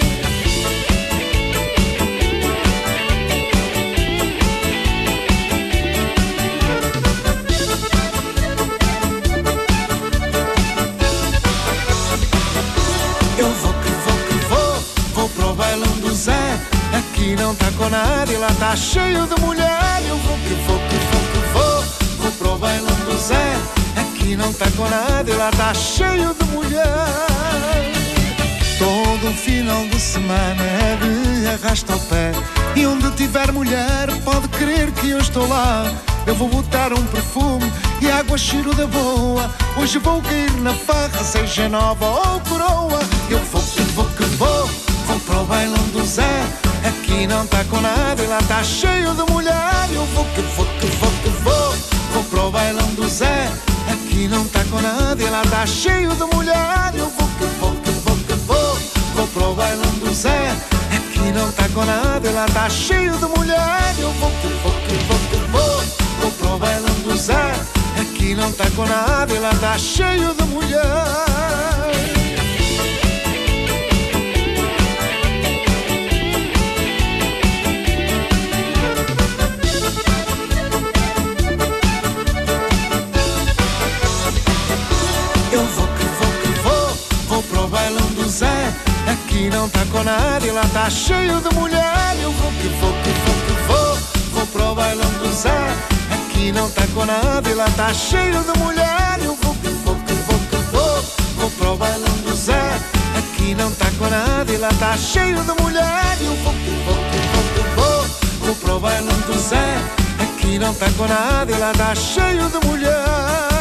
Eu vou que vou, que vou, vou pro bailão do Zé. Aqui não tá com nada e lá tá cheio de mulher. Eu vou que vou, que vou, que vou, vou pro bailão do Zé. Aqui não tá com nada e lá tá cheio de mulher. Todo final de semana é de arrasta o pé, e onde tiver mulher pode crer que eu estou lá. Eu vou botar um perfume e água cheiro da boa. Hoje vou cair na farra, seja nova ou coroa. Eu vou que vou, que vou, vou pro bailão do Zé. Aqui não tá com nada e lá tá cheio de mulher. Eu vou que vou, que vou, que vou, vou pro bailão do Zé. Aqui não tá com nada e lá tá cheio de mulher. Eu vou que vou, que vou, que vou, vou pro bailão do Zé. Aqui não tá com nada e lá tá cheio de mulher. Eu vou que vou, que vou, que vou, vou pro bailão do Zé. Aqui não tá com nada e lá tá cheio de mulher. Eu vou que vou, que vou, vou pro bailão do Zé. Aqui não tá com nada e lá tá cheio de mulher. Eu vou que vou, que vou, que vou, vou pro bailão do Zé. Aqui não tá com nada e lá tá cheio de mulher. Eu vou que vou, que vou, que vou, vou pro bailão do Zé. Aqui não tá com nada e lá tá cheio de mulher. Eu vou que vou, que vou, que vou, vou pro bailão do Zé. Aqui não tá com nada e lá tá cheio de mulher.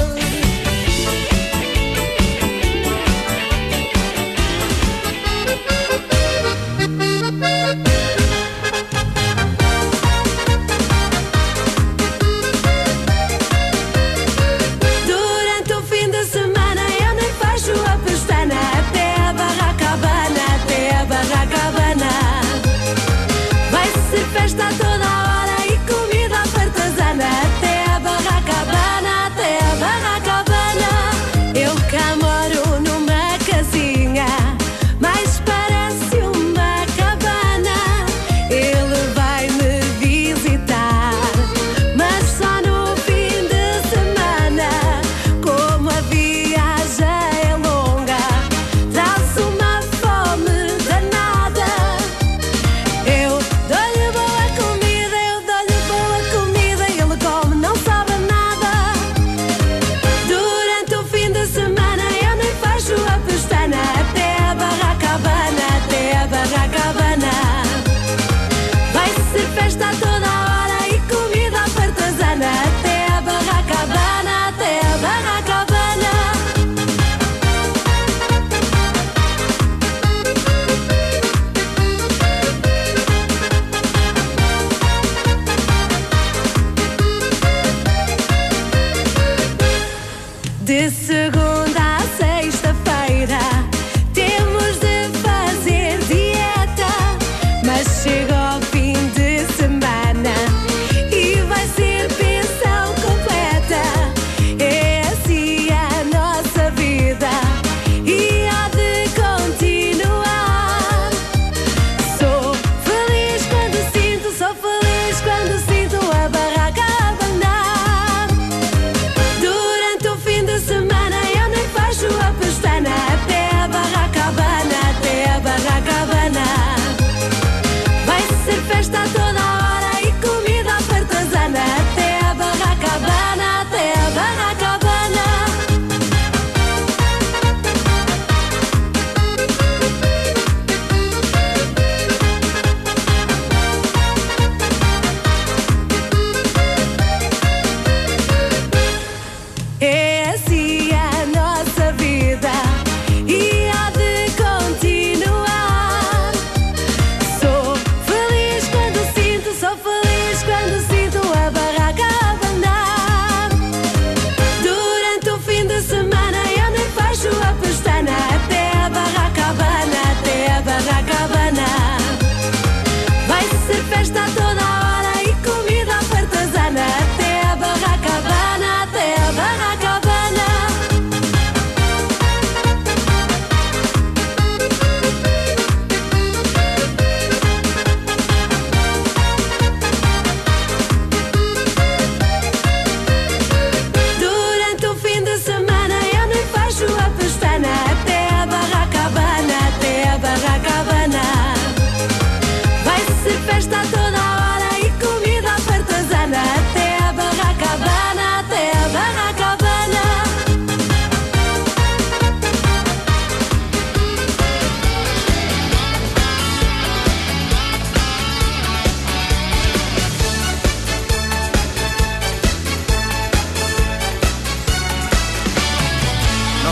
Festa toda hora e comida artesana, até a Barracabana, até a Barracabana. Eu cá moro numa casinha, mas parece uma cabana. Ele vai me visitar, mas só no fim de semana. Como a viagem é longa, traz uma fome danada. Eu dou-lhe boa comida, eu dou-lhe boa comida, ele come, não sabe nada. Durante o fim de semana eu nem fecho a pestana, até a Barracabana, até a Barracabana. Vai ser festa toda hora e comida artesana, até a Barracabana, até a Barracabana. De segunda a sexta-feira temos de fazer dieta, mas chega ao fim de semana e vai ser pensão completa. É assim a nossa vida e há de continuar. Sou feliz quando sinto, sou feliz quando sinto a barraca abanar. Durante o fim de semana eu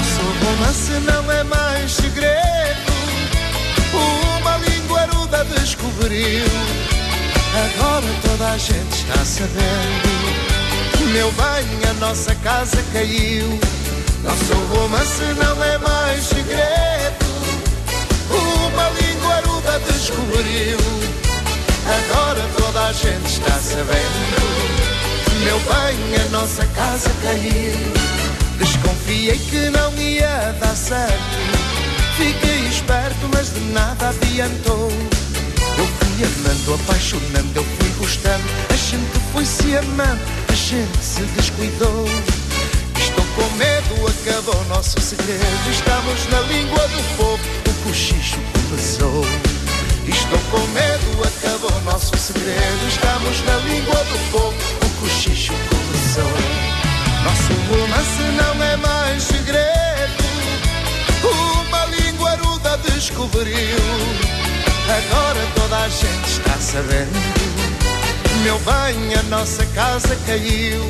Nosso romance não é mais segredo, uma língua aruda descobriu. Agora toda a gente está sabendo, meu bem, a nossa casa caiu. Nosso romance não é mais segredo, uma língua aruda descobriu. Agora toda a gente está sabendo, meu bem, a nossa casa caiu. Desconfiei que não ia dar certo, fiquei esperto, mas de nada adiantou. Eu fui amando, apaixonando, eu fui gostando, a gente foi se amando, a gente se descuidou. Estou com medo, acabou o nosso segredo, estamos na língua do povo, o cochicho começou. Estou com medo, acabou o nosso segredo, estamos na língua do povo, o cochicho começou. Nosso romance não é mais segredo, uma língua aruda descobriu. Agora toda a gente está sabendo, meu bem, a nossa casa caiu.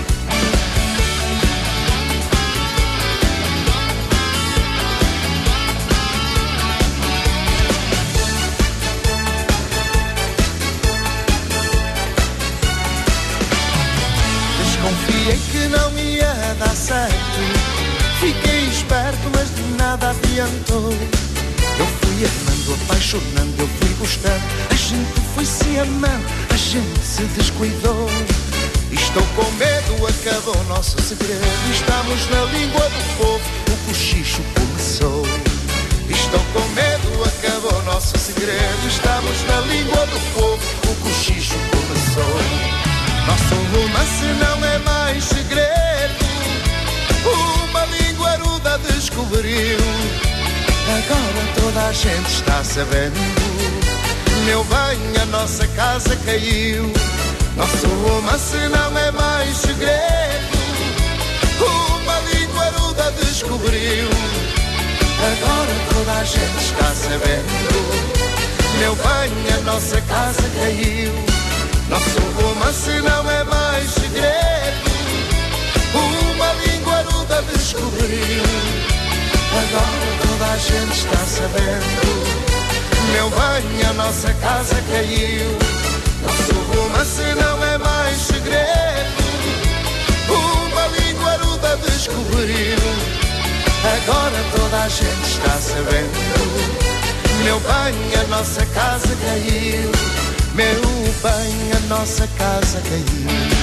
Desconfiei que não ia dar certo, fiquei esperto, mas de nada adiantou. Eu fui amando, apaixonando, eu fui gostando, a gente foi se amando, a gente se descuidou. Estou com medo, acabou o nosso segredo, estamos na língua do povo, o cochicho começou. Estou com medo, acabou o nosso segredo, estamos na língua do povo, o cochicho começou. Nosso romance não é mais segredo, uma língua aruda descobriu. Agora toda a gente está sabendo, meu bem, a nossa casa caiu. Nosso romance não é mais segredo, uma língua aruda descobriu. Agora toda a gente está sabendo, meu bem, a nossa casa caiu. Nosso romance não é mais segredo, uma língua aruda descobriu. Agora toda a gente está sabendo, meu bem, a nossa casa caiu. Nosso romance não é mais segredo, uma língua aruda descobriu. Agora toda a gente está sabendo, meu bem, a nossa casa caiu. Meu bem, a nossa casa caiu.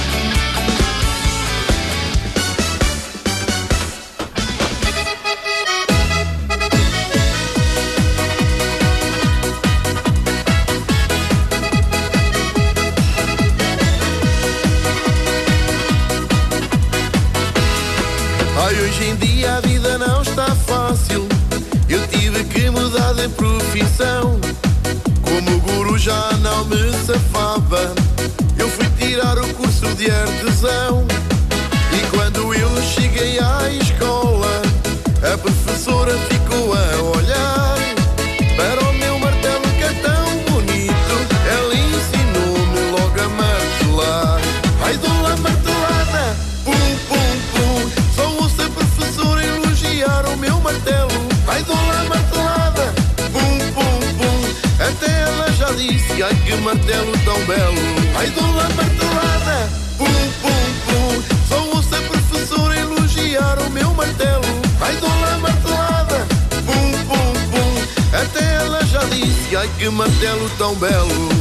Ai, hoje em dia a vida não está fácil, eu tive que mudar de profissão. Como o guru já não me safava, eu fui tirar o curso de artesão. E quando eu cheguei à escola, a professora ficou a olhar para o meu martelo que é tão bonito. Ela ensinou-me logo a martelar. Ai, dou a martelada, pum, pum, pum. Só ouço a professora elogiar o meu martelo. Ai, dou a martelada, pum, pum, pum. Até ela já disse, ai que martelo tão belo. Ai, dou a martelada, pum, pum, pum. Só ouço a professora elogiar o meu martelo. Ai, dou a martelada, pum, pum, pum. Até ela já disse, ai que martelo tão belo.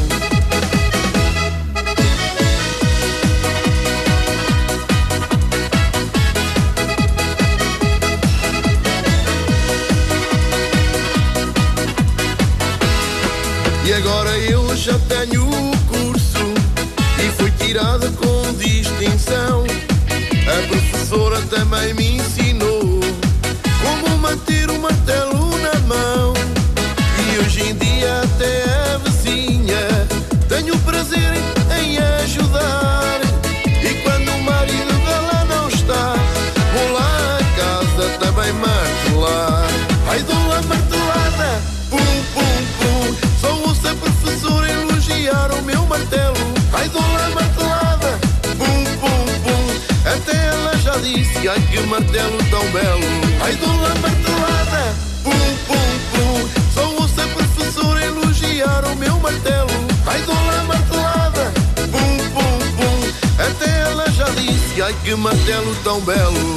E agora eu já tenho o curso e fui tirado com distinção. A professora também me ensinou como manter o martelo na mão. E hoje em dia até a vizinha tenho prazer em ajudar. E quando o marido dela não está, vou lá a casa também martelar. Ai, dou a martelada, pum, pum, pum. Só ouço a professora elogiar o meu martelo. Ai, dou a martelada, pum, pum, pum. Até ela já disse, ai que martelo tão belo. ai dou lá martelada. Pum, pum, pum, só ouço a professora elogiar o meu martelo. Ai dou lá martelada. Pum, pum, pum, até ela já disse, ai que martelo tão belo.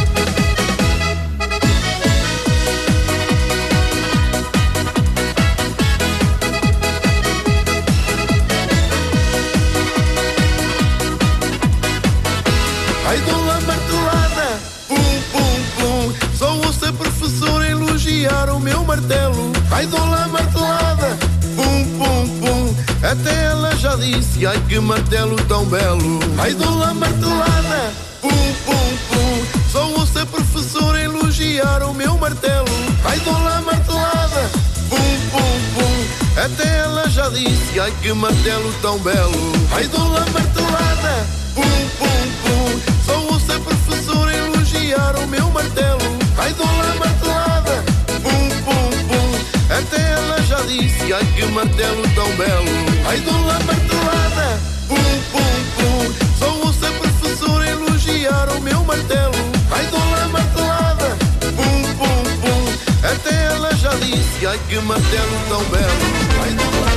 Ai dou lá martelada, pum, pum, pum, só ouço a professora elogiar o meu martelo. Ai dou lá martelada, pum, pum, pum, até ela já disse, ai que martelo tão belo. Ai dou lá martelada, pum, pum, pum, só ouço a professora elogiar o meu martelo. Ai dou lá martelada, pum, pum, pum, até ela já disse, ai que martelo tão belo. Ai dou lá martelada, pum, pum, pum, só ouço a professora elogiar o meu martelo. Ai dou lá martelada, pum, pum, pum, até ela já disse, ai que martelo tão belo. Ai dou lá martelada, pum, pum, pum, só ouço a professora elogiar o meu martelo. Ai dou lá martelada, pum, pum, pum, até ela já disse, ai que martelo tão belo. Ai dou lá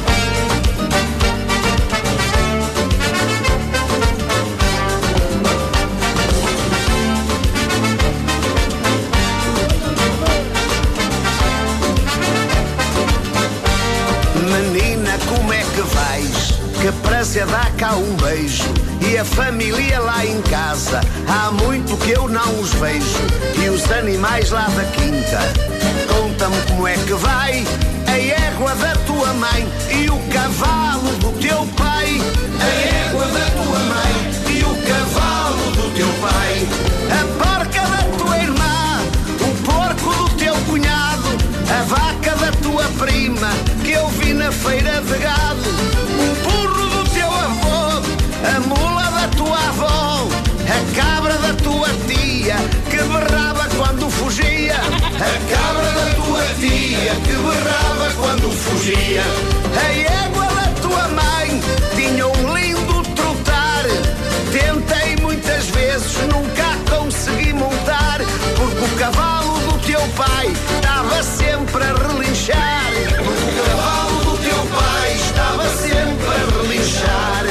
Menina, como é que vais? Que prazer dá cá um beijo. E a família lá em casa, há muito que eu não os vejo. E os animais lá da quinta, conta-me como é que vai a égua da tua mãe e o cavalo do teu pai. A égua da tua mãe e o cavalo do teu pai. A porca da tua irmã, o porco do teu cunhado, a vaca da tua prima que eu vi na feira de gado, o burro do teu avô, a mula da tua avó, a cabra da tua tia que berrava quando fugia, a cabra da tua tia que berrava quando fugia. A égua da tua mãe tinha um lindo trotar, tentei muitas vezes, nunca consegui montar, porque o cavalo do teu pai estava sempre a relinchar. Porque o cavalo do teu pai estava sempre a relinchar.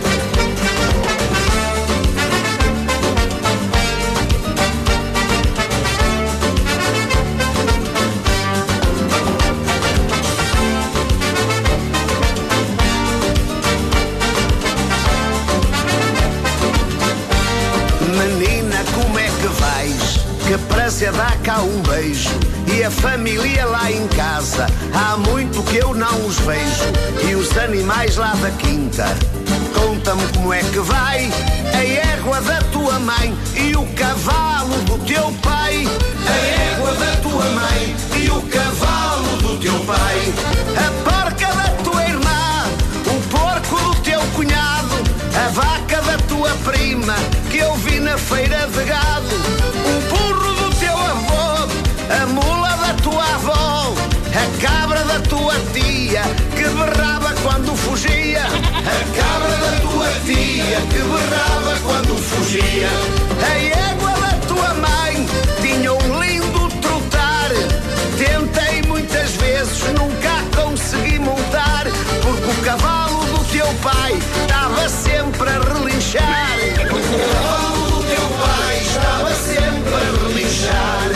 Menina, como é que vais? Que prazer dá cá um beijo. E a família lá em casa, há muito que eu não os vejo. E os animais lá da quinta, conta-me como é que vai a égua da tua mãe e o cavalo do teu pai. A égua da tua mãe e o cavalo do teu pai. A porca da tua irmã, o porco do teu cunhado, a vaca da tua prima que eu vi na feira de gado, o burro do teu avô, a mula da tua avó, a cabra da tua tia que berrava quando fugia, a cabra da tua tia que berrava quando fugia. A égua da tua mãe tinha um lindo trotar, tentei muitas vezes, nunca consegui montar, porque o cavalo do teu pai estava sempre a relinchar. Porque o cavalo do teu pai estava sempre a relinchar.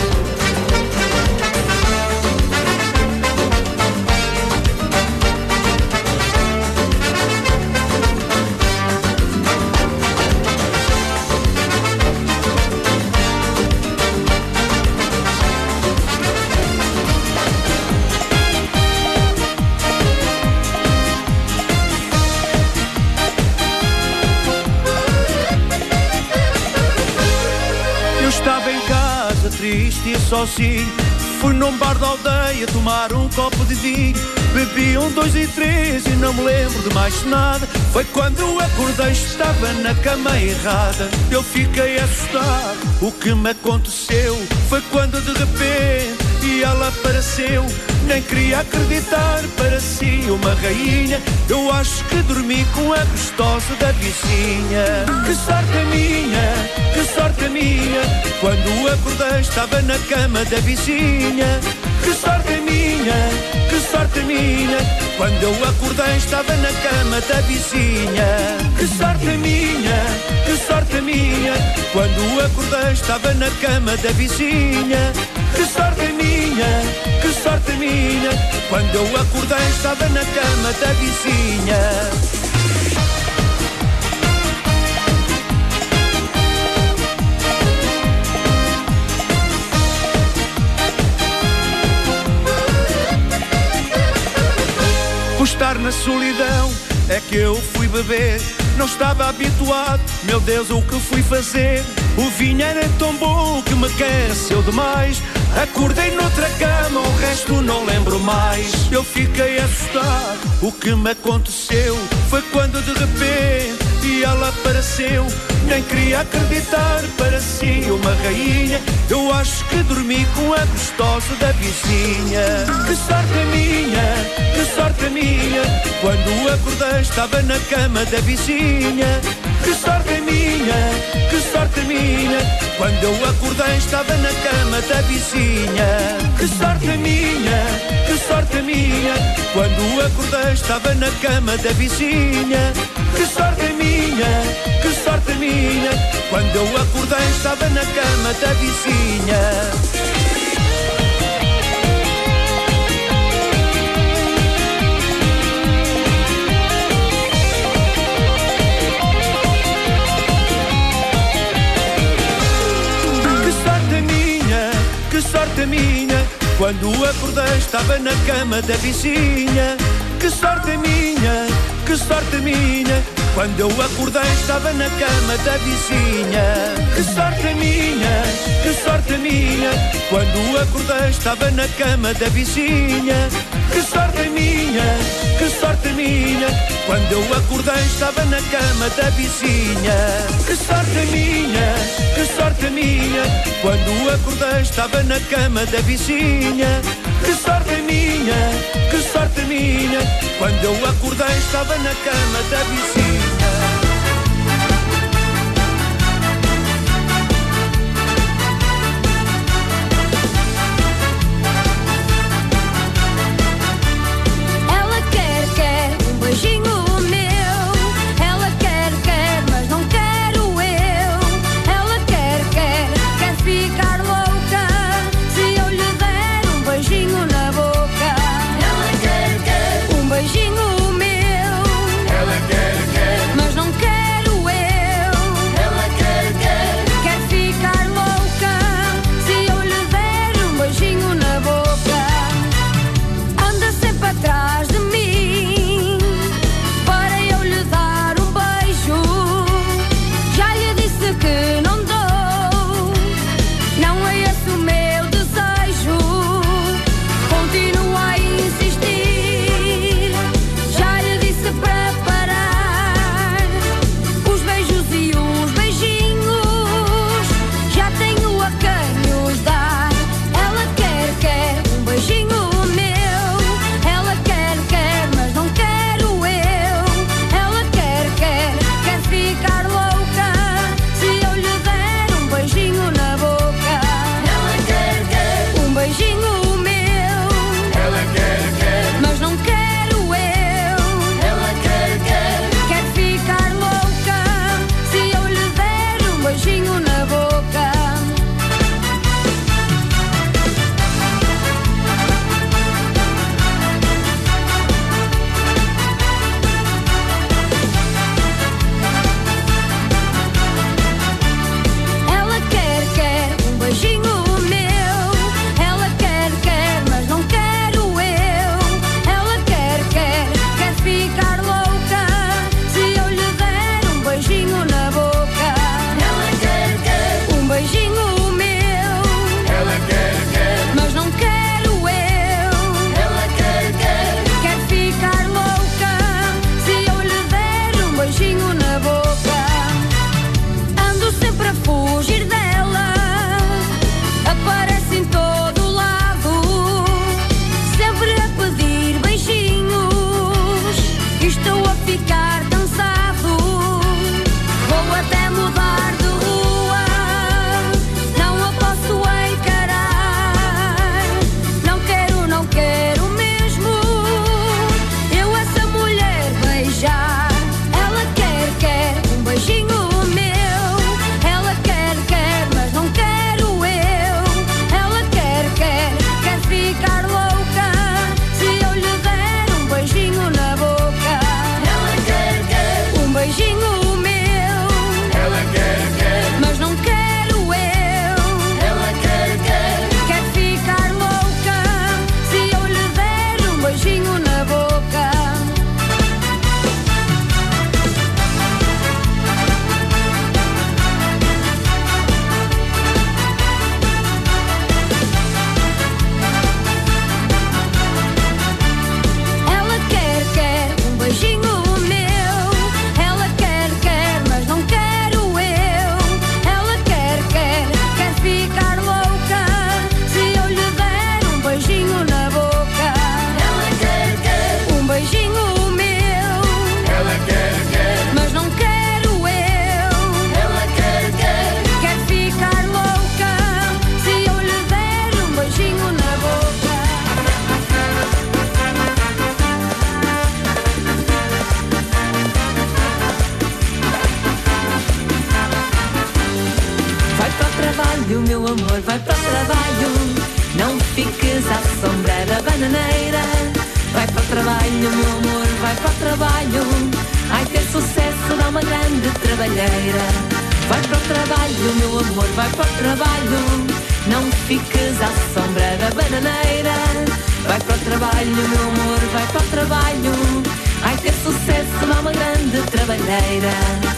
Estava em casa triste e sozinho, fui num bar da aldeia tomar um copo de vinho. Bebi um, dois e três e não me lembro de mais nada. Foi quando eu acordei, estava na cama errada. Eu fiquei assustado, o que me aconteceu foi quando de repente e ela apareceu. Nem queria acreditar, parecia uma rainha. Eu acho que dormi com a gostosa da vizinha. Que sorte a minha, que sorte a minha, quando acordei estava na cama da vizinha. Que sorte a minha, que sorte a minha, quando eu acordei estava na cama da vizinha. Que sorte a minha, que sorte a minha, quando acordei estava na cama da vizinha. Que sorte a minha, que sorte a minha, quando eu acordei estava na cama da vizinha. Por estar na solidão é que eu fui beber. Não estava habituado, meu Deus, o que fui fazer? O vinho era tão bom que me aqueceu demais. Acordei noutra cama, o resto não lembro mais. Eu fiquei assustado, o que me aconteceu foi quando de repente ela apareceu. Nem queria acreditar, parecia uma rainha. Eu acho que dormi com a gostosa da vizinha. Que sorte a minha, que sorte a minha, quando acordei estava na cama da vizinha. Que sorte a minha, que sorte a minha, quando eu acordei estava na cama da vizinha. Que sorte a minha, que sorte a minha, quando acordei estava na cama da vizinha. Que sorte a minha, que sorte a minha, quando eu acordei estava na cama da vizinha. Que sorte a minha, quando acordei estava na cama da vizinha. Que sorte a minha, que sorte a minha, quando eu acordei estava na cama da vizinha. Que sorte a minha, que sorte a minha, quando acordei estava na cama da vizinha. Que sorte a minha, que sorte a minha, quando eu acordei estava na cama da vizinha. Que sorte a minha, que sorte a minha, quando acordei estava na cama da vizinha. Que sorte a minha, que sorte a minha, quando eu acordei estava na cama da vizinha. Mas não amor, vai para o trabalho. Não fiques à sombra da bananeira. Vai para o trabalho, meu amor, vai para o trabalho. Ai, ter sucesso dá uma grande trabalheira. Vai para o trabalho, meu amor, vai para o trabalho. Não fiques à sombra da bananeira. Vai para o trabalho, meu amor, vai para o trabalho. Ai, ter sucesso dá uma grande trabalheira.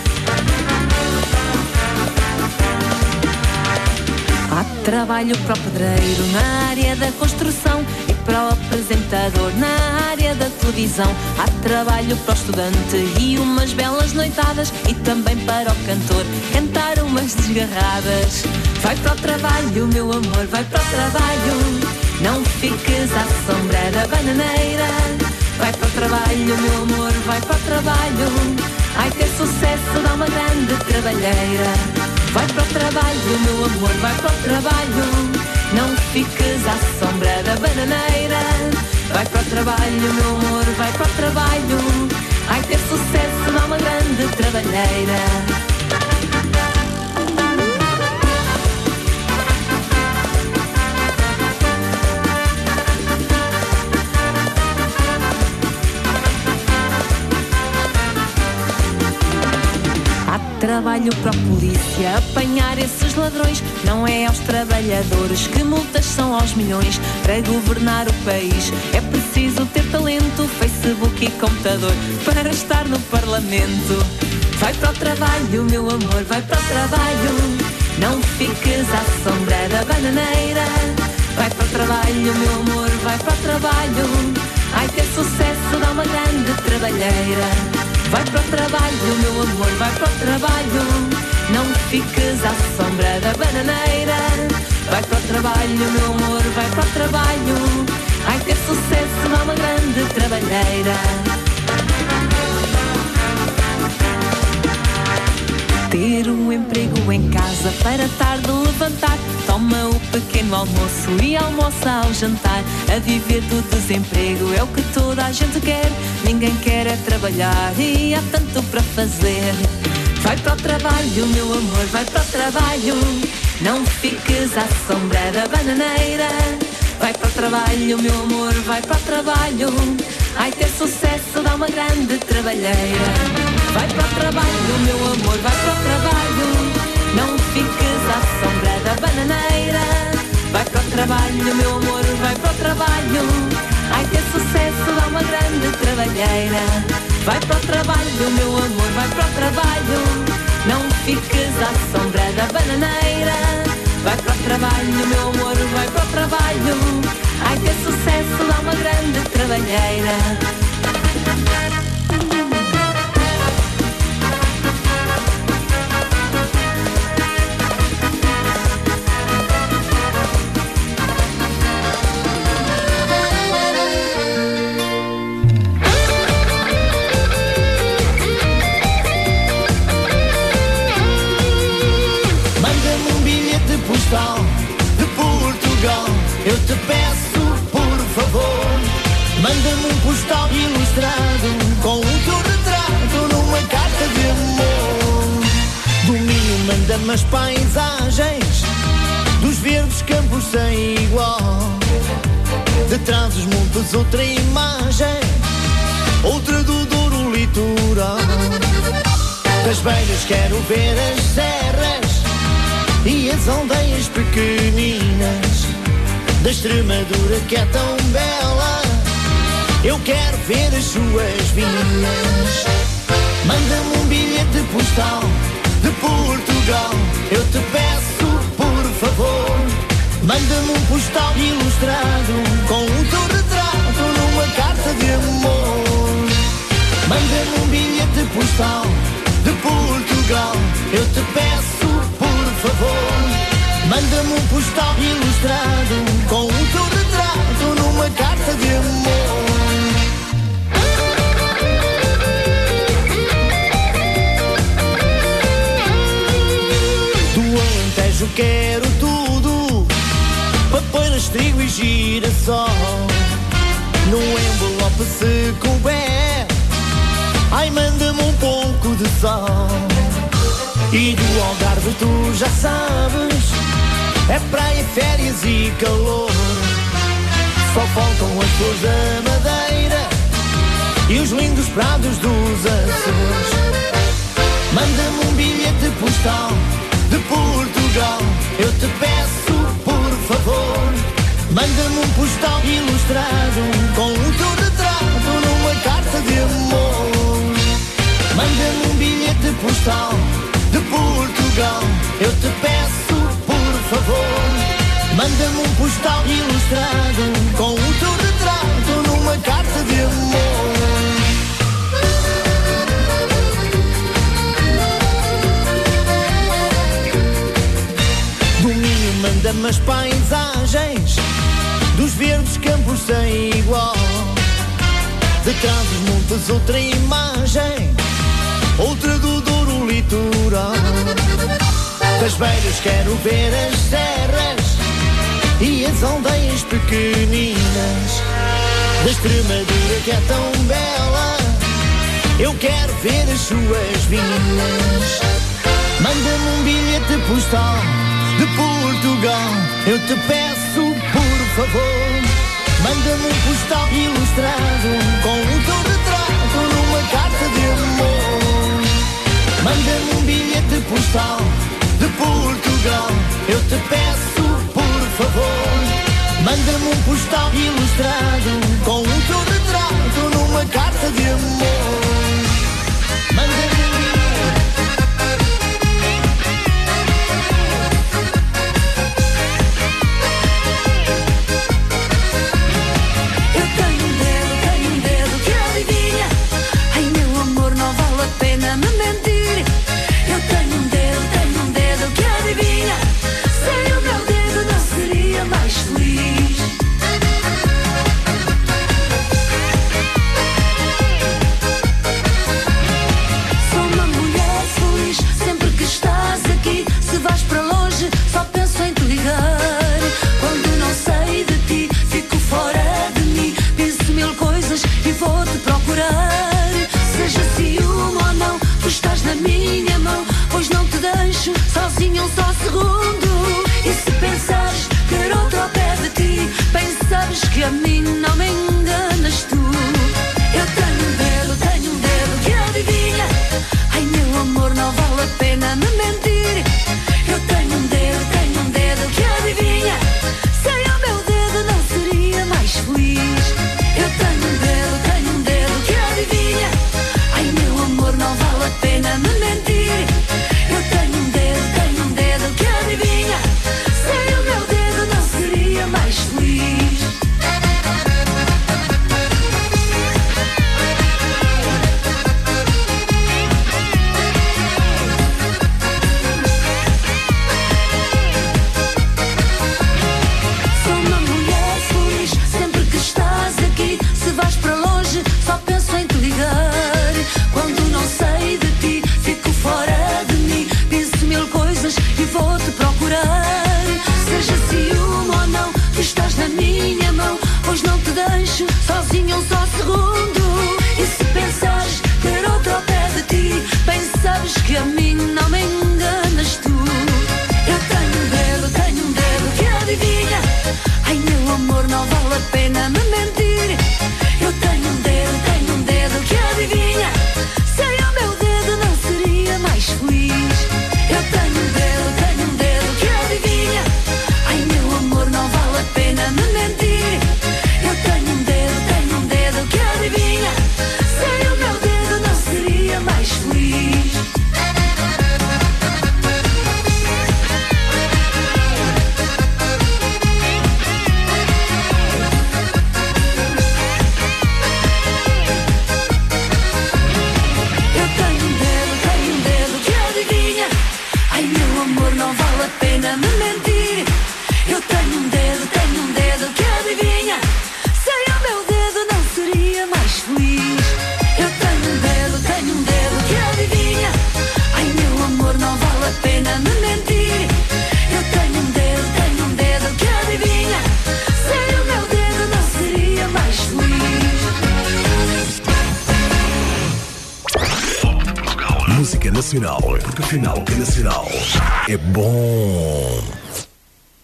Há trabalho para o pedreiro na área da construção e para o apresentador na área da televisão. Há trabalho para o estudante e umas belas noitadas e também para o cantor cantar umas desgarradas. Vai para o trabalho, meu amor, vai para o trabalho. Não fiques à sombra da bananeira. Vai para o trabalho, meu amor, vai para o trabalho. Ai, ter sucesso dá uma grande trabalheira. Vai para o trabalho, meu amor, vai para o trabalho. Não fiques à sombra da bananeira. Vai para o trabalho, meu amor, vai para o trabalho. Ai, ter sucesso dá uma grande trabalheira. Trabalho para a polícia apanhar esses ladrões. Não é aos trabalhadores que multas são aos milhões. Para governar o país é preciso ter talento, Facebook e computador para estar no parlamento. Vai para o trabalho, meu amor, vai para o trabalho. Não fiques à sombra da bananeira. Vai para o trabalho, meu amor, vai para o trabalho. Ai, ter sucesso dá uma grande trabalheira. Vai para o trabalho, meu amor, vai para o trabalho. Não fiques à sombra da bananeira. Vai para o trabalho, meu amor, vai para o trabalho. Ai, ter sucesso dá uma grande trabalheira. Ter um emprego em casa para tarde levantar. Toma o pequeno almoço e almoça ao jantar. A viver do desemprego é o que toda a gente quer. Ninguém quer é trabalhar e há tanto para fazer. Vai para o trabalho, meu amor, vai para o trabalho. Não fiques à sombra da bananeira. Vai para o trabalho, meu amor, vai para o trabalho. Ai, ter sucesso dá uma grande trabalheira. Vai para o trabalho, meu amor, vai para o trabalho. Não fiques à sombra da bananeira. Vai para o trabalho, meu amor, vai para o trabalho. Ai, ter sucesso dá uma grande trabalheira. Vai para o trabalho, meu amor, vai para o trabalho. Não fiques à sombra da bananeira. Vai para o trabalho, meu amor, vai para o trabalho. Ai, ter sucesso dá uma grande trabalheira. De Portugal, eu te peço por favor, manda-me um postal ilustrado com o teu retrato numa carta de amor. Do Minho manda-me as paisagens dos verdes campos sem igual. De trás os montes outra imagem, outra do Douro litoral. Das beiras quero ver as serras e as aldeias pequeninas da Extremadura que é tão bela. Eu quero ver as suas vilas. Manda-me um bilhete postal de Portugal, eu te peço por favor. Manda-me um postal ilustrado com o teu retrato numa carta de amor. Manda-me um bilhete postal de Portugal, eu te peço por favor. Manda-me um postal ilustrado com o teu retrato numa carta de amor. Do Alentejo quero tudo, papéis, trigo e girassol. No envelope se couber, ai manda-me um pouco de sol. E do Algarve tu já sabes, É praia, férias e calor. Só faltam as flores da Madeira e os lindos prados dos Açores. Manda-me um bilhete postal de Portugal, eu te peço por favor. Manda-me um postal ilustrado com o teu retrato numa carta de amor. Manda-me um bilhete postal de Portugal, eu te peço por favor. Manda-me um postal ilustrado com o teu retrato numa carta de amor. Do Minho manda-me as paisagens dos verdes campos sem igual. De trás dos montes outra imagem, outra do Douro litoral. Das beiras quero ver as serras e as aldeias pequeninas. Da Extremadura que é tão bela, eu quero ver as suas vinhas. Manda-me um bilhete postal de Portugal, eu te peço por favor. Manda-me um postal ilustrado com o teu retrato numa carta de amor. Manda-me um bilhete postal de Portugal, eu te peço por favor. Manda-me um postal ilustrado com o teu retrato numa carta de amor. Manda-me um bilhete. Eu tenho um dedo, tenho um dedo que adivinha. Ai meu amor, não vale a pena me mentir. Eu tenho um dedo, tenho um dedo que adivinha. Sem o meu dedo não seria mais feliz. Sou uma mulher feliz sempre que estás aqui. Se vais para longe só penso em te ligar. Quando não sei de ti fico fora de mim. Penso mil coisas e vou te procurar. Seja ciúme ou não, tu estás na minha mão. Pois não te deixo sozinho um só segundo. E se pensares ter outro ao pé de ti, bem sabes que a mim não me enganas tu. Eu tenho um dedo, tenho um dedo que adivinha. Ai meu amor, não vale a pena me mentir. Eu tenho um dedo, tenho um dedo que adivinha. Sem o meu dedo não seria mais feliz. Eu tenho um dedo, tenho um dedo que adivinha. Ai meu amor, não vale a pena me mentir. Eu tenho um dedo, tenho um dedo que adivinha. Sem o meu dedo não seria mais feliz. Sou uma mulher feliz sempre que estás aqui. Se vais para longe só penso em te ligar. Quando não sei de ti fico fora de mim. Penso mil coisas e vou te procurar. Seja ciúme ou não, tu estás na minha mão. Pois não te deixo sozinho um só segundo. E se pensares ter outro ao pé de ti, bem sabes que a mim não me enganas tu. Eu tenho um dedo, tenho um dedo que adivinha. Ai meu amor, não vale a pena me mentir. Eu tenho um dedo, tenho um dedo que adivinha. Sem o meu dedo não seria mais feliz. Eu tenho um dedo, tenho um dedo que adivinha. Ai meu amor, não vale a pena me mentir. Eu tenho um dedo, tenho um dedo que adivinha. Sem o meu dedo não seria mais feliz. Eu tenho um dedo, tenho um dedo que adivinha. Ai meu amor, não vale a pena me mentir. Eu tenho um dedo, tenho um dedo que adivinha. Sem o meu dedo não seria mais feliz. Eu tenho um dedo, tenho um dedo que adivinha. Ai meu amor, não vale a pena me mentir. Eu tenho um dedo, tenho um dedo que adivinha. Sem o meu dedo não seria mais feliz. Música nacional, porque afinal que nacional é bom.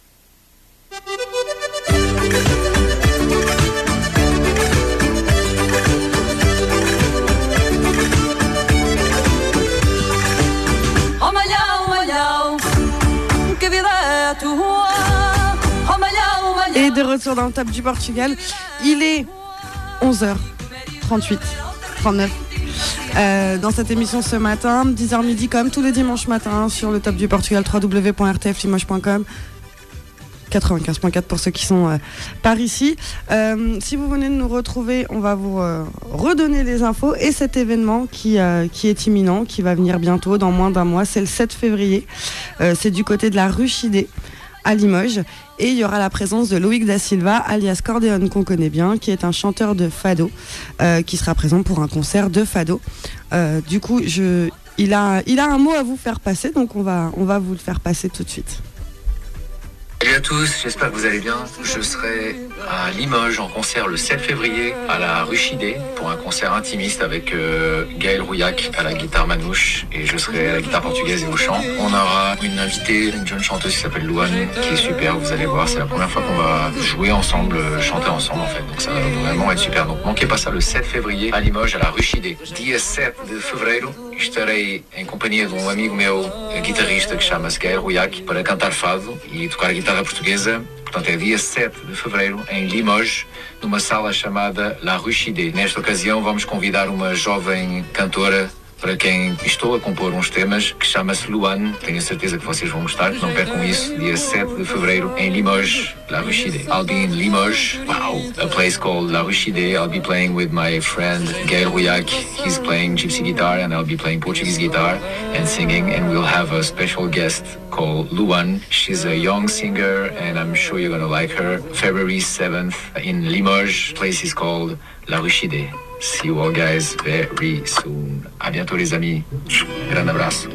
Et de retour dans le top du Portugal, il est onze heures trente-huit, trente-neuf. Euh, dans cette émission ce matin, dix heures midi comme tous les dimanches matins sur le top du Portugal, w w w point r t f limoges point com. quatre-vingt-quinze point quatre pour ceux qui sont euh, par ici. Euh, si vous venez de nous retrouver, on va vous euh, redonner les infos et cet événement qui, euh, qui est imminent, qui va venir bientôt, dans moins d'un mois, c'est le sept février. Euh, c'est du côté de la rue Chidé à Limoges et il y aura la présence de Loïc da Silva, alias Cordeon, qu'on connaît bien, qui est un chanteur de fado, euh, qui sera présent pour un concert de fado. Euh, du coup, je, il, a, il a un mot à vous faire passer, donc on va, on va vous le faire passer tout de suite. Salut à tous, j'espère que vous allez bien. Je serai à Limoges en concert le sept février à la rue Chidé pour un concert intimiste avec euh, Gaël Rouillac à la guitare manouche et je serai à la guitare portugaise et au chant. On aura une invitée, une jeune chanteuse qui s'appelle Luane, qui est super, vous allez voir, c'est la première fois qu'on va jouer ensemble, chanter ensemble en fait, donc ça va vraiment être super. Donc manquez pas ça le sept février à Limoges à la rue Chidé. Dia sete de fevereiro estarei em companhia de um amigo meu, guitarrista que chama-se Gaël Rouillac, para cantar fado e tocar a guitarra portuguesa. Portanto, é dia sete de fevereiro em Limoges, numa sala chamada La Rue Chidé. Nesta ocasião vamos convidar uma jovem cantora para quem estou a compor uns temas, que chama-se Luane. Tenho certeza que vocês vão gostar, não percam isso, dia sete de fevereiro em Limoges, La Rue Chidé. I'll be in Limoges, wow, a place called La Rue Chidé. I'll be playing with my friend Gaël Rouillac. He's playing gypsy guitar and I'll be playing Portuguese guitar and singing, and we'll have a special guest called Luane. She's a young singer and I'm sure you're gonna like her. February seventh in Limoges, place is called La Rue Chidé. See you all guys very soon. À bientôt les amis. Grand abraço.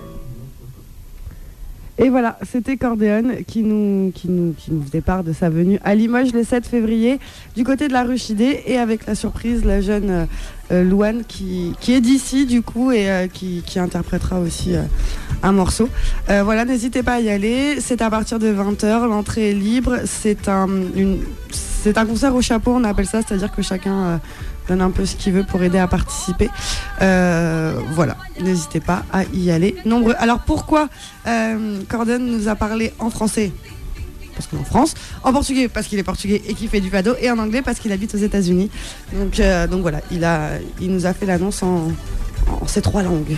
Et voilà, c'était Cordeon qui nous, qui, nous, qui nous faisait part de sa venue à Limoges le sept février du côté de la rue Chidé et avec la surprise, la jeune euh, Luane qui, qui est d'ici du coup et euh, qui, qui interprétera aussi euh, un morceau. Euh, voilà, n'hésitez pas à y aller, c'est à partir de vingt heures, l'entrée est libre, c'est un, une, c'est un concert au chapeau, on appelle ça, c'est-à-dire que chacun... Euh, donne un peu ce qu'il veut pour aider à participer. Euh, voilà, n'hésitez pas à y aller nombreux. Alors pourquoi euh, Cordeon nous a parlé en français ? Parce qu'on est en France, en portugais parce qu'il est portugais et qu'il fait du fado, et en anglais parce qu'il habite aux États-Unis. Donc, euh, donc voilà, il, a, il nous a fait l'annonce en, en ces trois langues.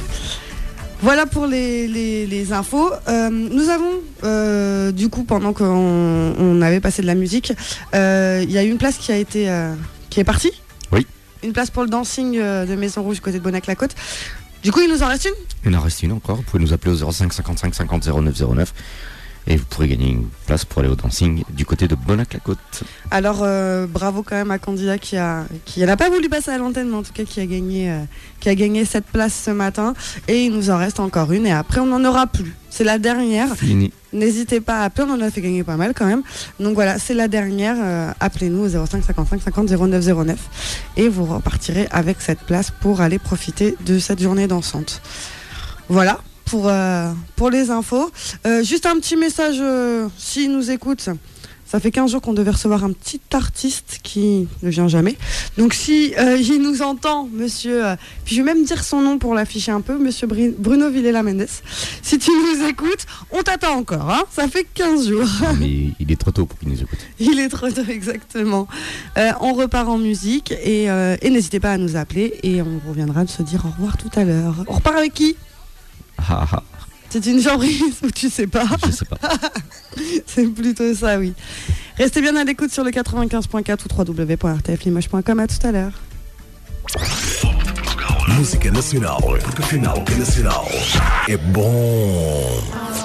Voilà pour les, les, les infos. Euh, nous avons, euh, du coup, pendant qu'on on avait passé de la musique, euh, il y a une place qui a été, euh, qui est partie. Oui. Une place pour le dancing de Maison Rouge côté de Bonac-la-Côte. Du coup, il nous en reste une ? Il en reste une encore. Vous pouvez nous appeler au zéro cinq cinquante-cinq cinquante zéro neuf zéro neuf et vous pourrez gagner une place pour aller au dancing du côté de Bonac-la-Côte. Alors, euh, bravo quand même à Candida qui a, qui n'a pas voulu passer à l'antenne, mais en tout cas qui a gagné, euh, qui a gagné cette place ce matin. Et il nous en reste encore une et après on n'en aura plus. C'est la dernière. Fini. N'hésitez pas à appeler, on en a fait gagner pas mal quand même. Donc voilà, c'est la dernière. Euh, appelez-nous au zéro cinq cinquante-cinq cinquante zéro neuf zéro neuf et vous repartirez avec cette place pour aller profiter de cette journée dansante. Voilà pour, euh, pour les infos. Euh, juste un petit message, euh, s'ils nous écoutent. Ça fait quinze jours qu'on devait recevoir un petit artiste qui ne vient jamais. Donc si euh, il nous entend, monsieur, euh, puis je vais même dire son nom pour l'afficher un peu, monsieur Bri- Bruno Villela Mendes. Si tu nous écoutes, on t'attend encore, hein. Ça fait quinze jours. Mais il est trop tôt pour qu'il nous écoute. Il est trop tôt, exactement. Euh, on repart en musique et, euh, et n'hésitez pas à nous appeler et on reviendra de se dire au revoir tout à l'heure. On repart avec qui ? Ah, ah. C'est une surprise ou tu sais pas ? Je sais pas. C'est plutôt ça, oui. Restez bien à l'écoute sur le quatre-vingt-quinze point quatre ou w w w point r t f limoges point com. À tout à l'heure. Música nacional, porque afinal o que é nacional é bom.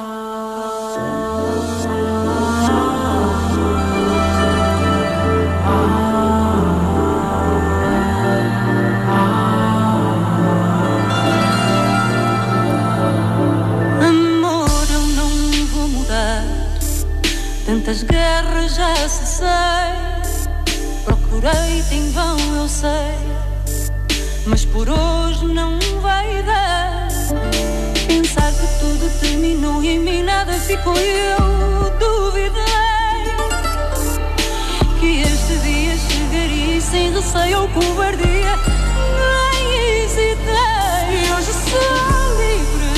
Tantas guerras já cessei, procurei em vão, eu sei, mas por hoje não vai dar. Pensar que tudo terminou e em mim nada ficou, eu duvidei que este dia chegaria e sem receio ou cobardia nem hesitei. Hoje sou livre,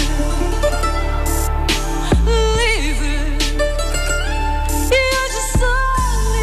livre.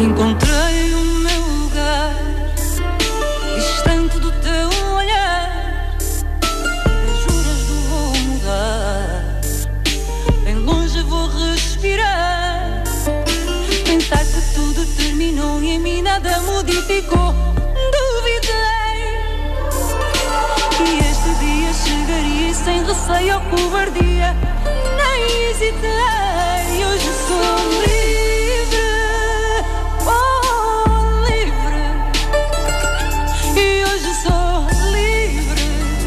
Encontrei o meu lugar, distante do teu olhar, das juras do vou mudar, bem longe vou respirar. Pensar que tudo terminou e em mim nada modificou. Duvidei que este dia chegaria sem receio ou covardia. Nem hesitei, hoje sou livre, oh livre. E hoje sou livre,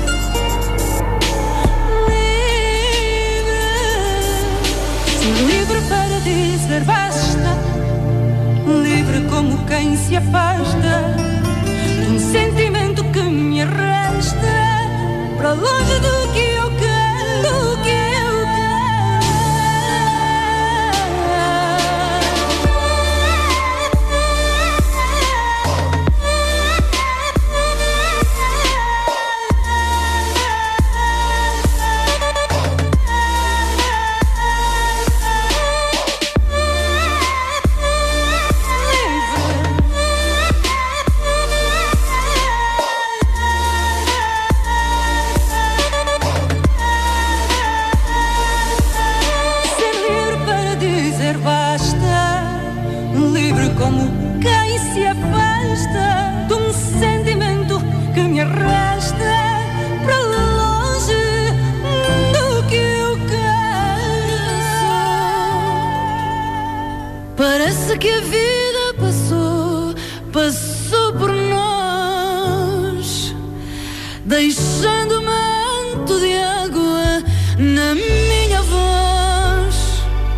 livre. Sou livre para dizer basta, livre como quem se afasta de um sentimento que me arrasta para longe do que eu quero, do que eu que a vida passou, passou por nós, deixando manto de água na minha voz.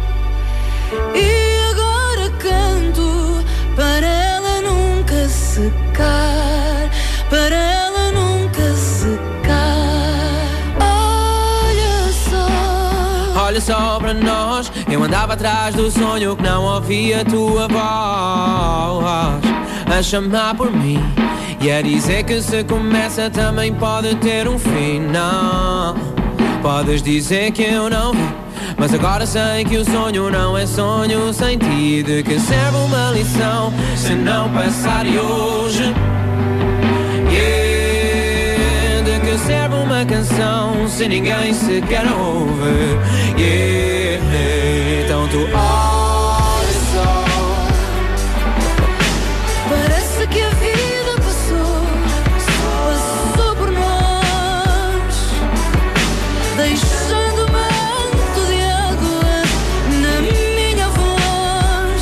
E agora canto para ela nunca secar, para ela nunca secar. Olha só, olha só para nós. Eu andava atrás do sonho que não ouvia a tua voz a chamar por mim e a dizer que se começa também pode ter um fim. Não, podes dizer que eu não vi, mas agora sei que o sonho não é sonho sem ti. De que serve uma lição se não passar de hoje? Yeah. De que serve uma canção se ninguém sequer ouve? Yeah. Então tu olha só, parece que a vida passou, passou por nós, deixando manto de água na minha voz.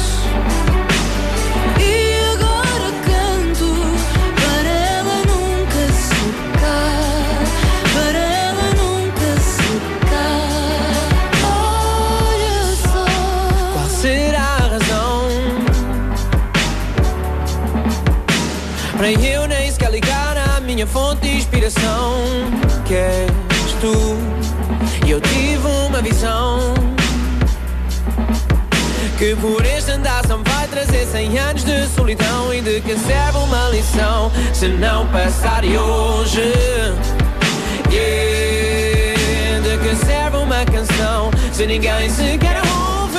E agora canto para ela nunca secar, para ela nunca secar. Olha só, qual será a razão para eu nem sequer ligar à minha fonte de inspiração, que és tu? E eu tive uma visão que por este andar só me vai trazer cem anos de solidão. E de que serve uma lição se não passar de hoje? Yeah. De que serve uma canção se ninguém sequer ouve?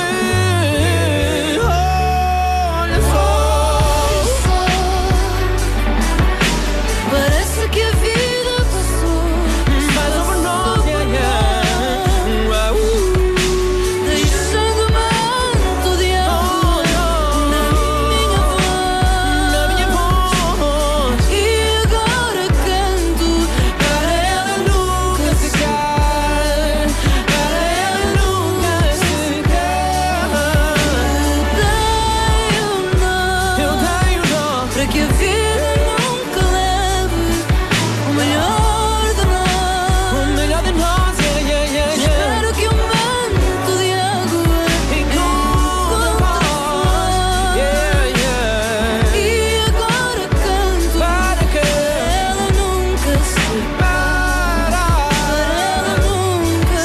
Olha só, parece que a vida passou, passou por nós, yeah, yeah. Uh. deixando manto de água na minha voz, na minha voz. E agora canto para ela nunca secar, para ela nunca secar. Eu tenho nó, para que a vida nunca leve o melhor de nós, O melhor de nós, yeah, yeah, yeah, yeah. espero que um manto de água encontre voz. Yeah, yeah. E agora canto Para que ela nunca secar, para ela nunca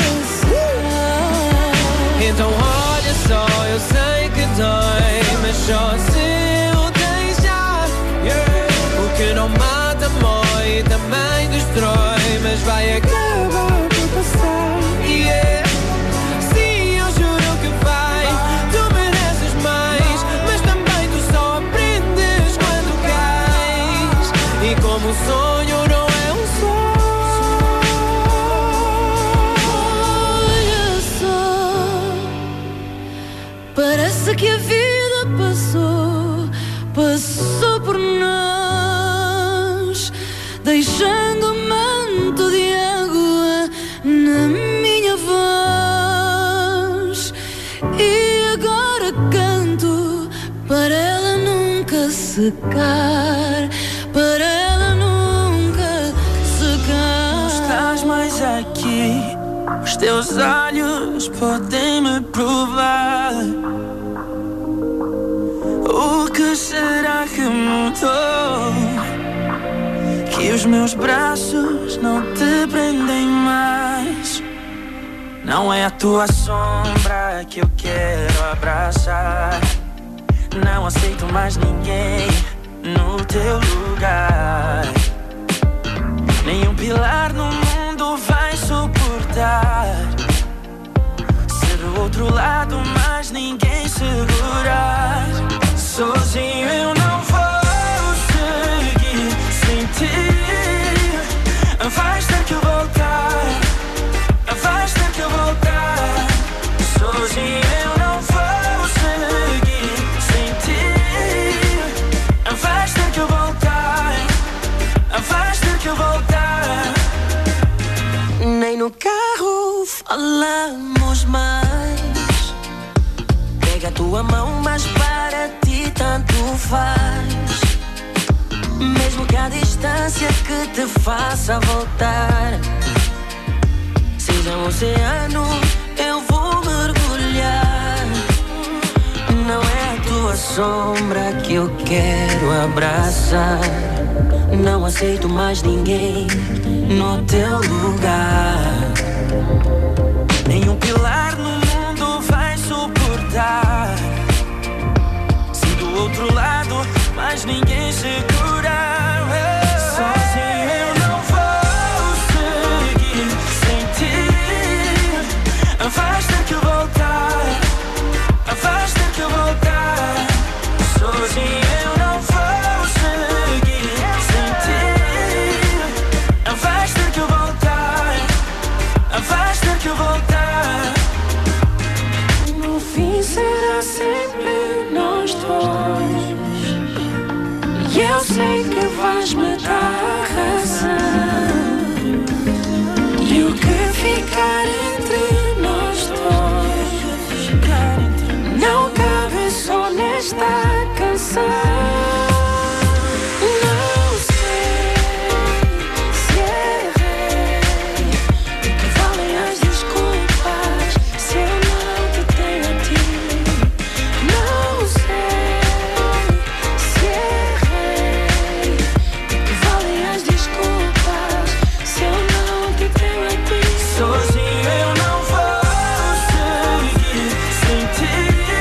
secar. Então olha só, eu sei que dói, mas só se eu deixar. Yeah. O que não mata mói, também destrói, mas vai acabar por passar. Yeah. Sim, eu juro que vai. Tu mereces mais, mas também tu só passou, passou por nós, deixando um manto de água na minha voz. E agora canto para ela nunca secar, para ela nunca secar. Não estás mais aqui, os teus olhos podem me provar. O que será que mudou? Que os meus braços não te prendem mais. Não é a tua sombra que eu quero abraçar. Não aceito mais ninguém no teu lugar. Nenhum pilar no mundo vai suportar ser do outro lado, mas ninguém segurar. Sozinho eu não vou seguir sem ti. Vais ter que voltar, vais ter que voltar. Sozinho eu não vou seguir sem ti. Vais ter que voltar, vais ter que voltar. Nem no carro falamos mais. Pega a tua mão, mas para ti tanto faz. Mesmo que a distância que te faça voltar seja um oceano, eu vou mergulhar. Não é a tua sombra que eu quero abraçar. Não aceito mais ninguém no teu lugar. Nenhum pilar no mundo vai suportar se do outro lado, mas ninguém segura. Sozinho eu não vou seguir sem ti. Vais ter que voltar, vais ter que voltar. Sozinho eu não vou seguir sem ti. Vais ter que voltar, vais ter que voltar. No fim será sempre nós dois. E eu sei que vais me dar razão. E o que ficar entre nós dois não cabe só nesta canção. Não sei se errei. O que valem as desculpas se eu não te tenho a ti? Não sei se errei. O que valem as desculpas se eu não te tenho a ti? Sozinho eu não vou seguir sem ti.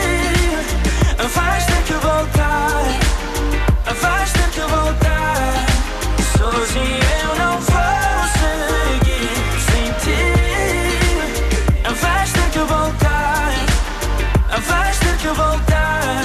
Vais ter que voltar, vais ter que voltar. Sozinho eu não vou seguir sem ti. Vais ter que voltar, vais ter que voltar.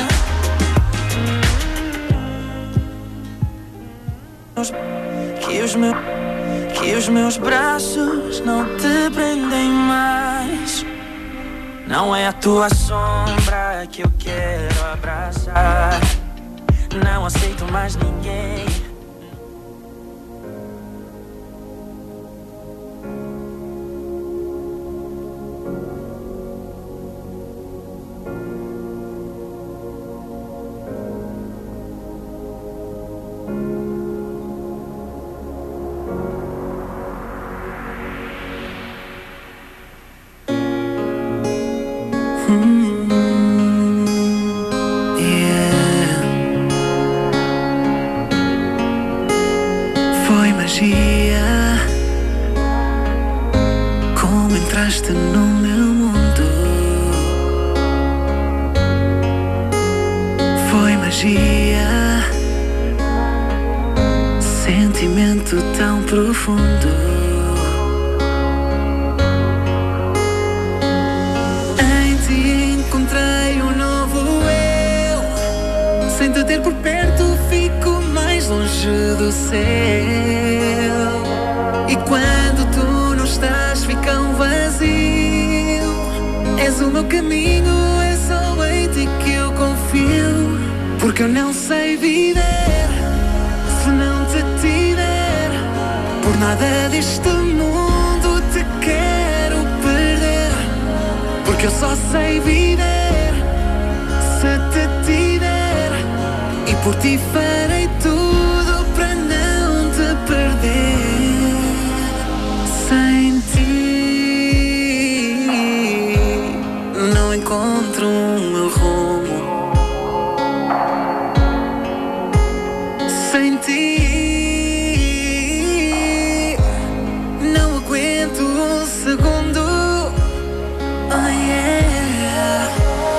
Que os meus, que os meus braços não te prendem mais. Não é a tua sombra que eu quero abraçar. Não aceito mais ninguém. Foi magia, como entraste no meu mundo. Foi magia, sentimento tão profundo. Em ti encontrei um novo eu. Sem te ter por perto fico mais longe do céu. E quando tu não estás fica um vazio. És o meu caminho, é só em ti que eu confio. Porque eu não sei viver se não te tiver. Por nada deste mundo te quero perder. Porque eu só sei viver se te tiver. E por ti farei tudo para não te perder. Sem ti não encontro o meu rumo. Sem ti não aguento um segundo. Oh yeah.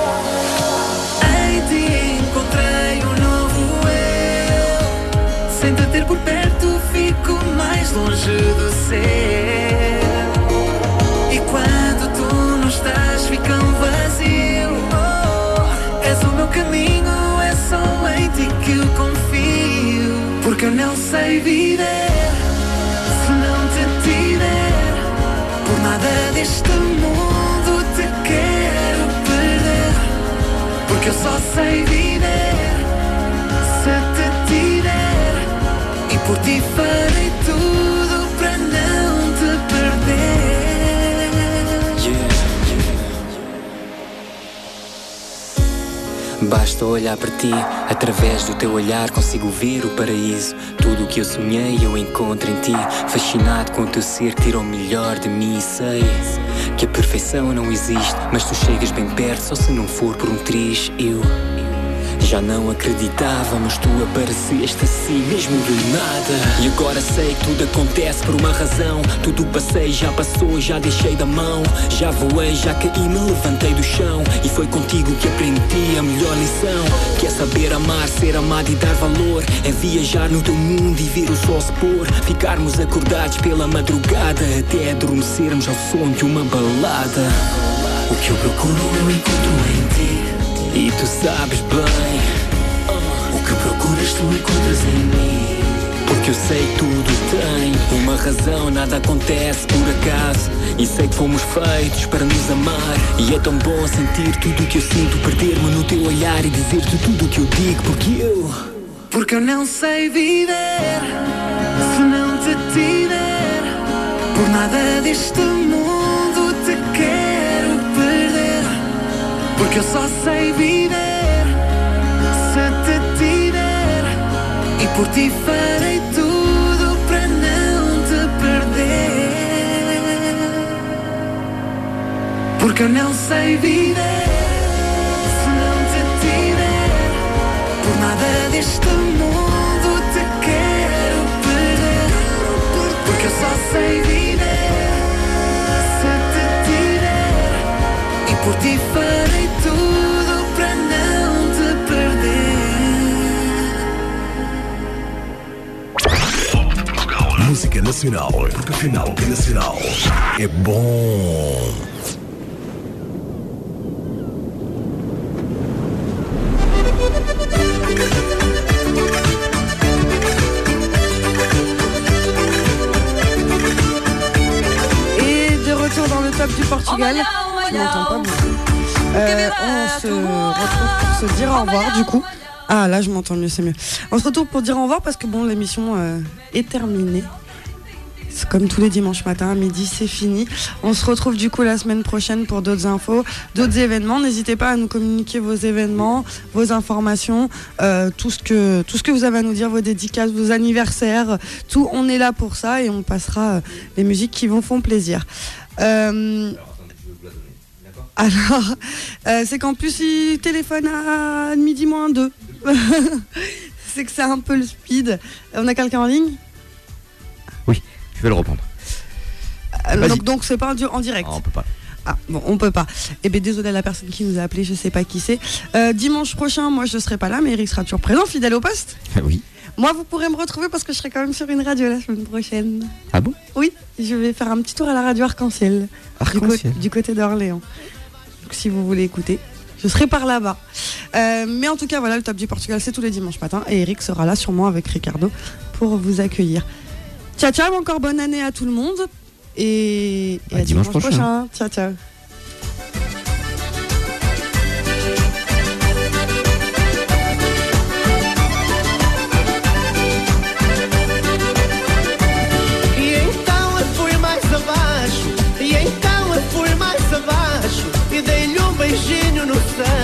Em ti encontrei um novo eu. Sem te ter por perto fico mais longe do céu. E quando tu não estás fica um vazio. Oh, és o meu caminho, é só em ti que eu confio. Porque eu não sei viver se não te tiver. Por nada deste mundo te quero perder. Porque eu só sei viver se te tiver. E por ti farei tudo para não te perder. Basta olhar para ti, através do teu olhar consigo ver o paraíso. Tudo o que eu sonhei eu encontro em ti. Fascinado com o teu ser que tira o melhor de mim. E sei que a perfeição não existe, mas tu chegas bem perto, só se não for por um triz. Eu já não acreditava, mas tu apareceste assim mesmo do nada. E agora sei que tudo acontece por uma razão. Tudo passei, já passou, já deixei da mão. Já voei, já caí, me levantei do chão. E foi contigo que aprendi a melhor lição. Que é saber amar, ser amado e dar valor. É viajar no teu mundo e ver o sol se pôr. Ficarmos acordados pela madrugada até adormecermos ao som de uma balada. O que eu procuro eu encontro em ti. E tu sabes bem, o que procuras tu encontras em mim. Porque eu sei que tudo tem uma razão, nada acontece por acaso. E sei que fomos feitos para nos amar. E é tão bom sentir tudo o que eu sinto, perder-me no teu olhar e dizer-te tudo o que eu digo. Porque eu Porque eu não sei viver se não te tiver. Por nada deste mundo te quero perder. Porque eu só sei viver se te tiver. E por ti farei tudo para não te perder. Porque eu não sei viver se não te tiver. Por nada deste mundo te quero perder. Porque eu só sei viver se te tiver. E por ti farei tudo para não te perder. Música nacional, porque afinal que nacional é bom. Et de retour dans le top du Portugal. Je m'entends pas beaucoup. Euh, on se retrouve pour se dire au revoir du coup. Ah là je m'entends mieux, c'est mieux. On se retrouve pour dire au revoir parce que bon, l'émission euh, est terminée. C'est comme tous les dimanches matin à midi, c'est fini. On se retrouve du coup la semaine prochaine pour d'autres infos, d'autres événements. N'hésitez pas à nous communiquer vos événements, vos informations, euh, tout ce que tout ce que vous avez à nous dire, vos dédicaces, vos anniversaires, tout. On est là pour ça et on passera euh, les musiques qui vous font plaisir. Euh, Alors, euh, c'est qu'en plus, il téléphone à midi moins deux. C'est que c'est un peu le speed. On a quelqu'un en ligne ? Oui, je vais le reprendre. Euh, donc, donc, c'est pas en, en direct. Ah, on peut pas. Ah, bon, on peut pas. Eh bien, désolé à la personne qui nous a appelé, je sais pas qui c'est. Euh, dimanche prochain, moi, je serai pas là, mais Eric sera toujours présent, fidèle au poste. Oui. Moi, vous pourrez me retrouver parce que je serai quand même sur une radio la semaine prochaine. Ah bon ? Oui, je vais faire un petit tour à la radio Arc-en-Ciel. Arc-en-Ciel. Du, co- du côté d'Orléans. Donc, si vous voulez écouter, je serai par là-bas. Euh, mais en tout cas, voilà, le Top du Portugal, c'est tous les dimanches matins. Et Eric sera là sûrement avec Ricardo pour vous accueillir. Ciao, ciao, encore bonne année à tout le monde. Et, et à, à dimanche, dimanche prochain. prochain. Ciao, ciao. eu sei.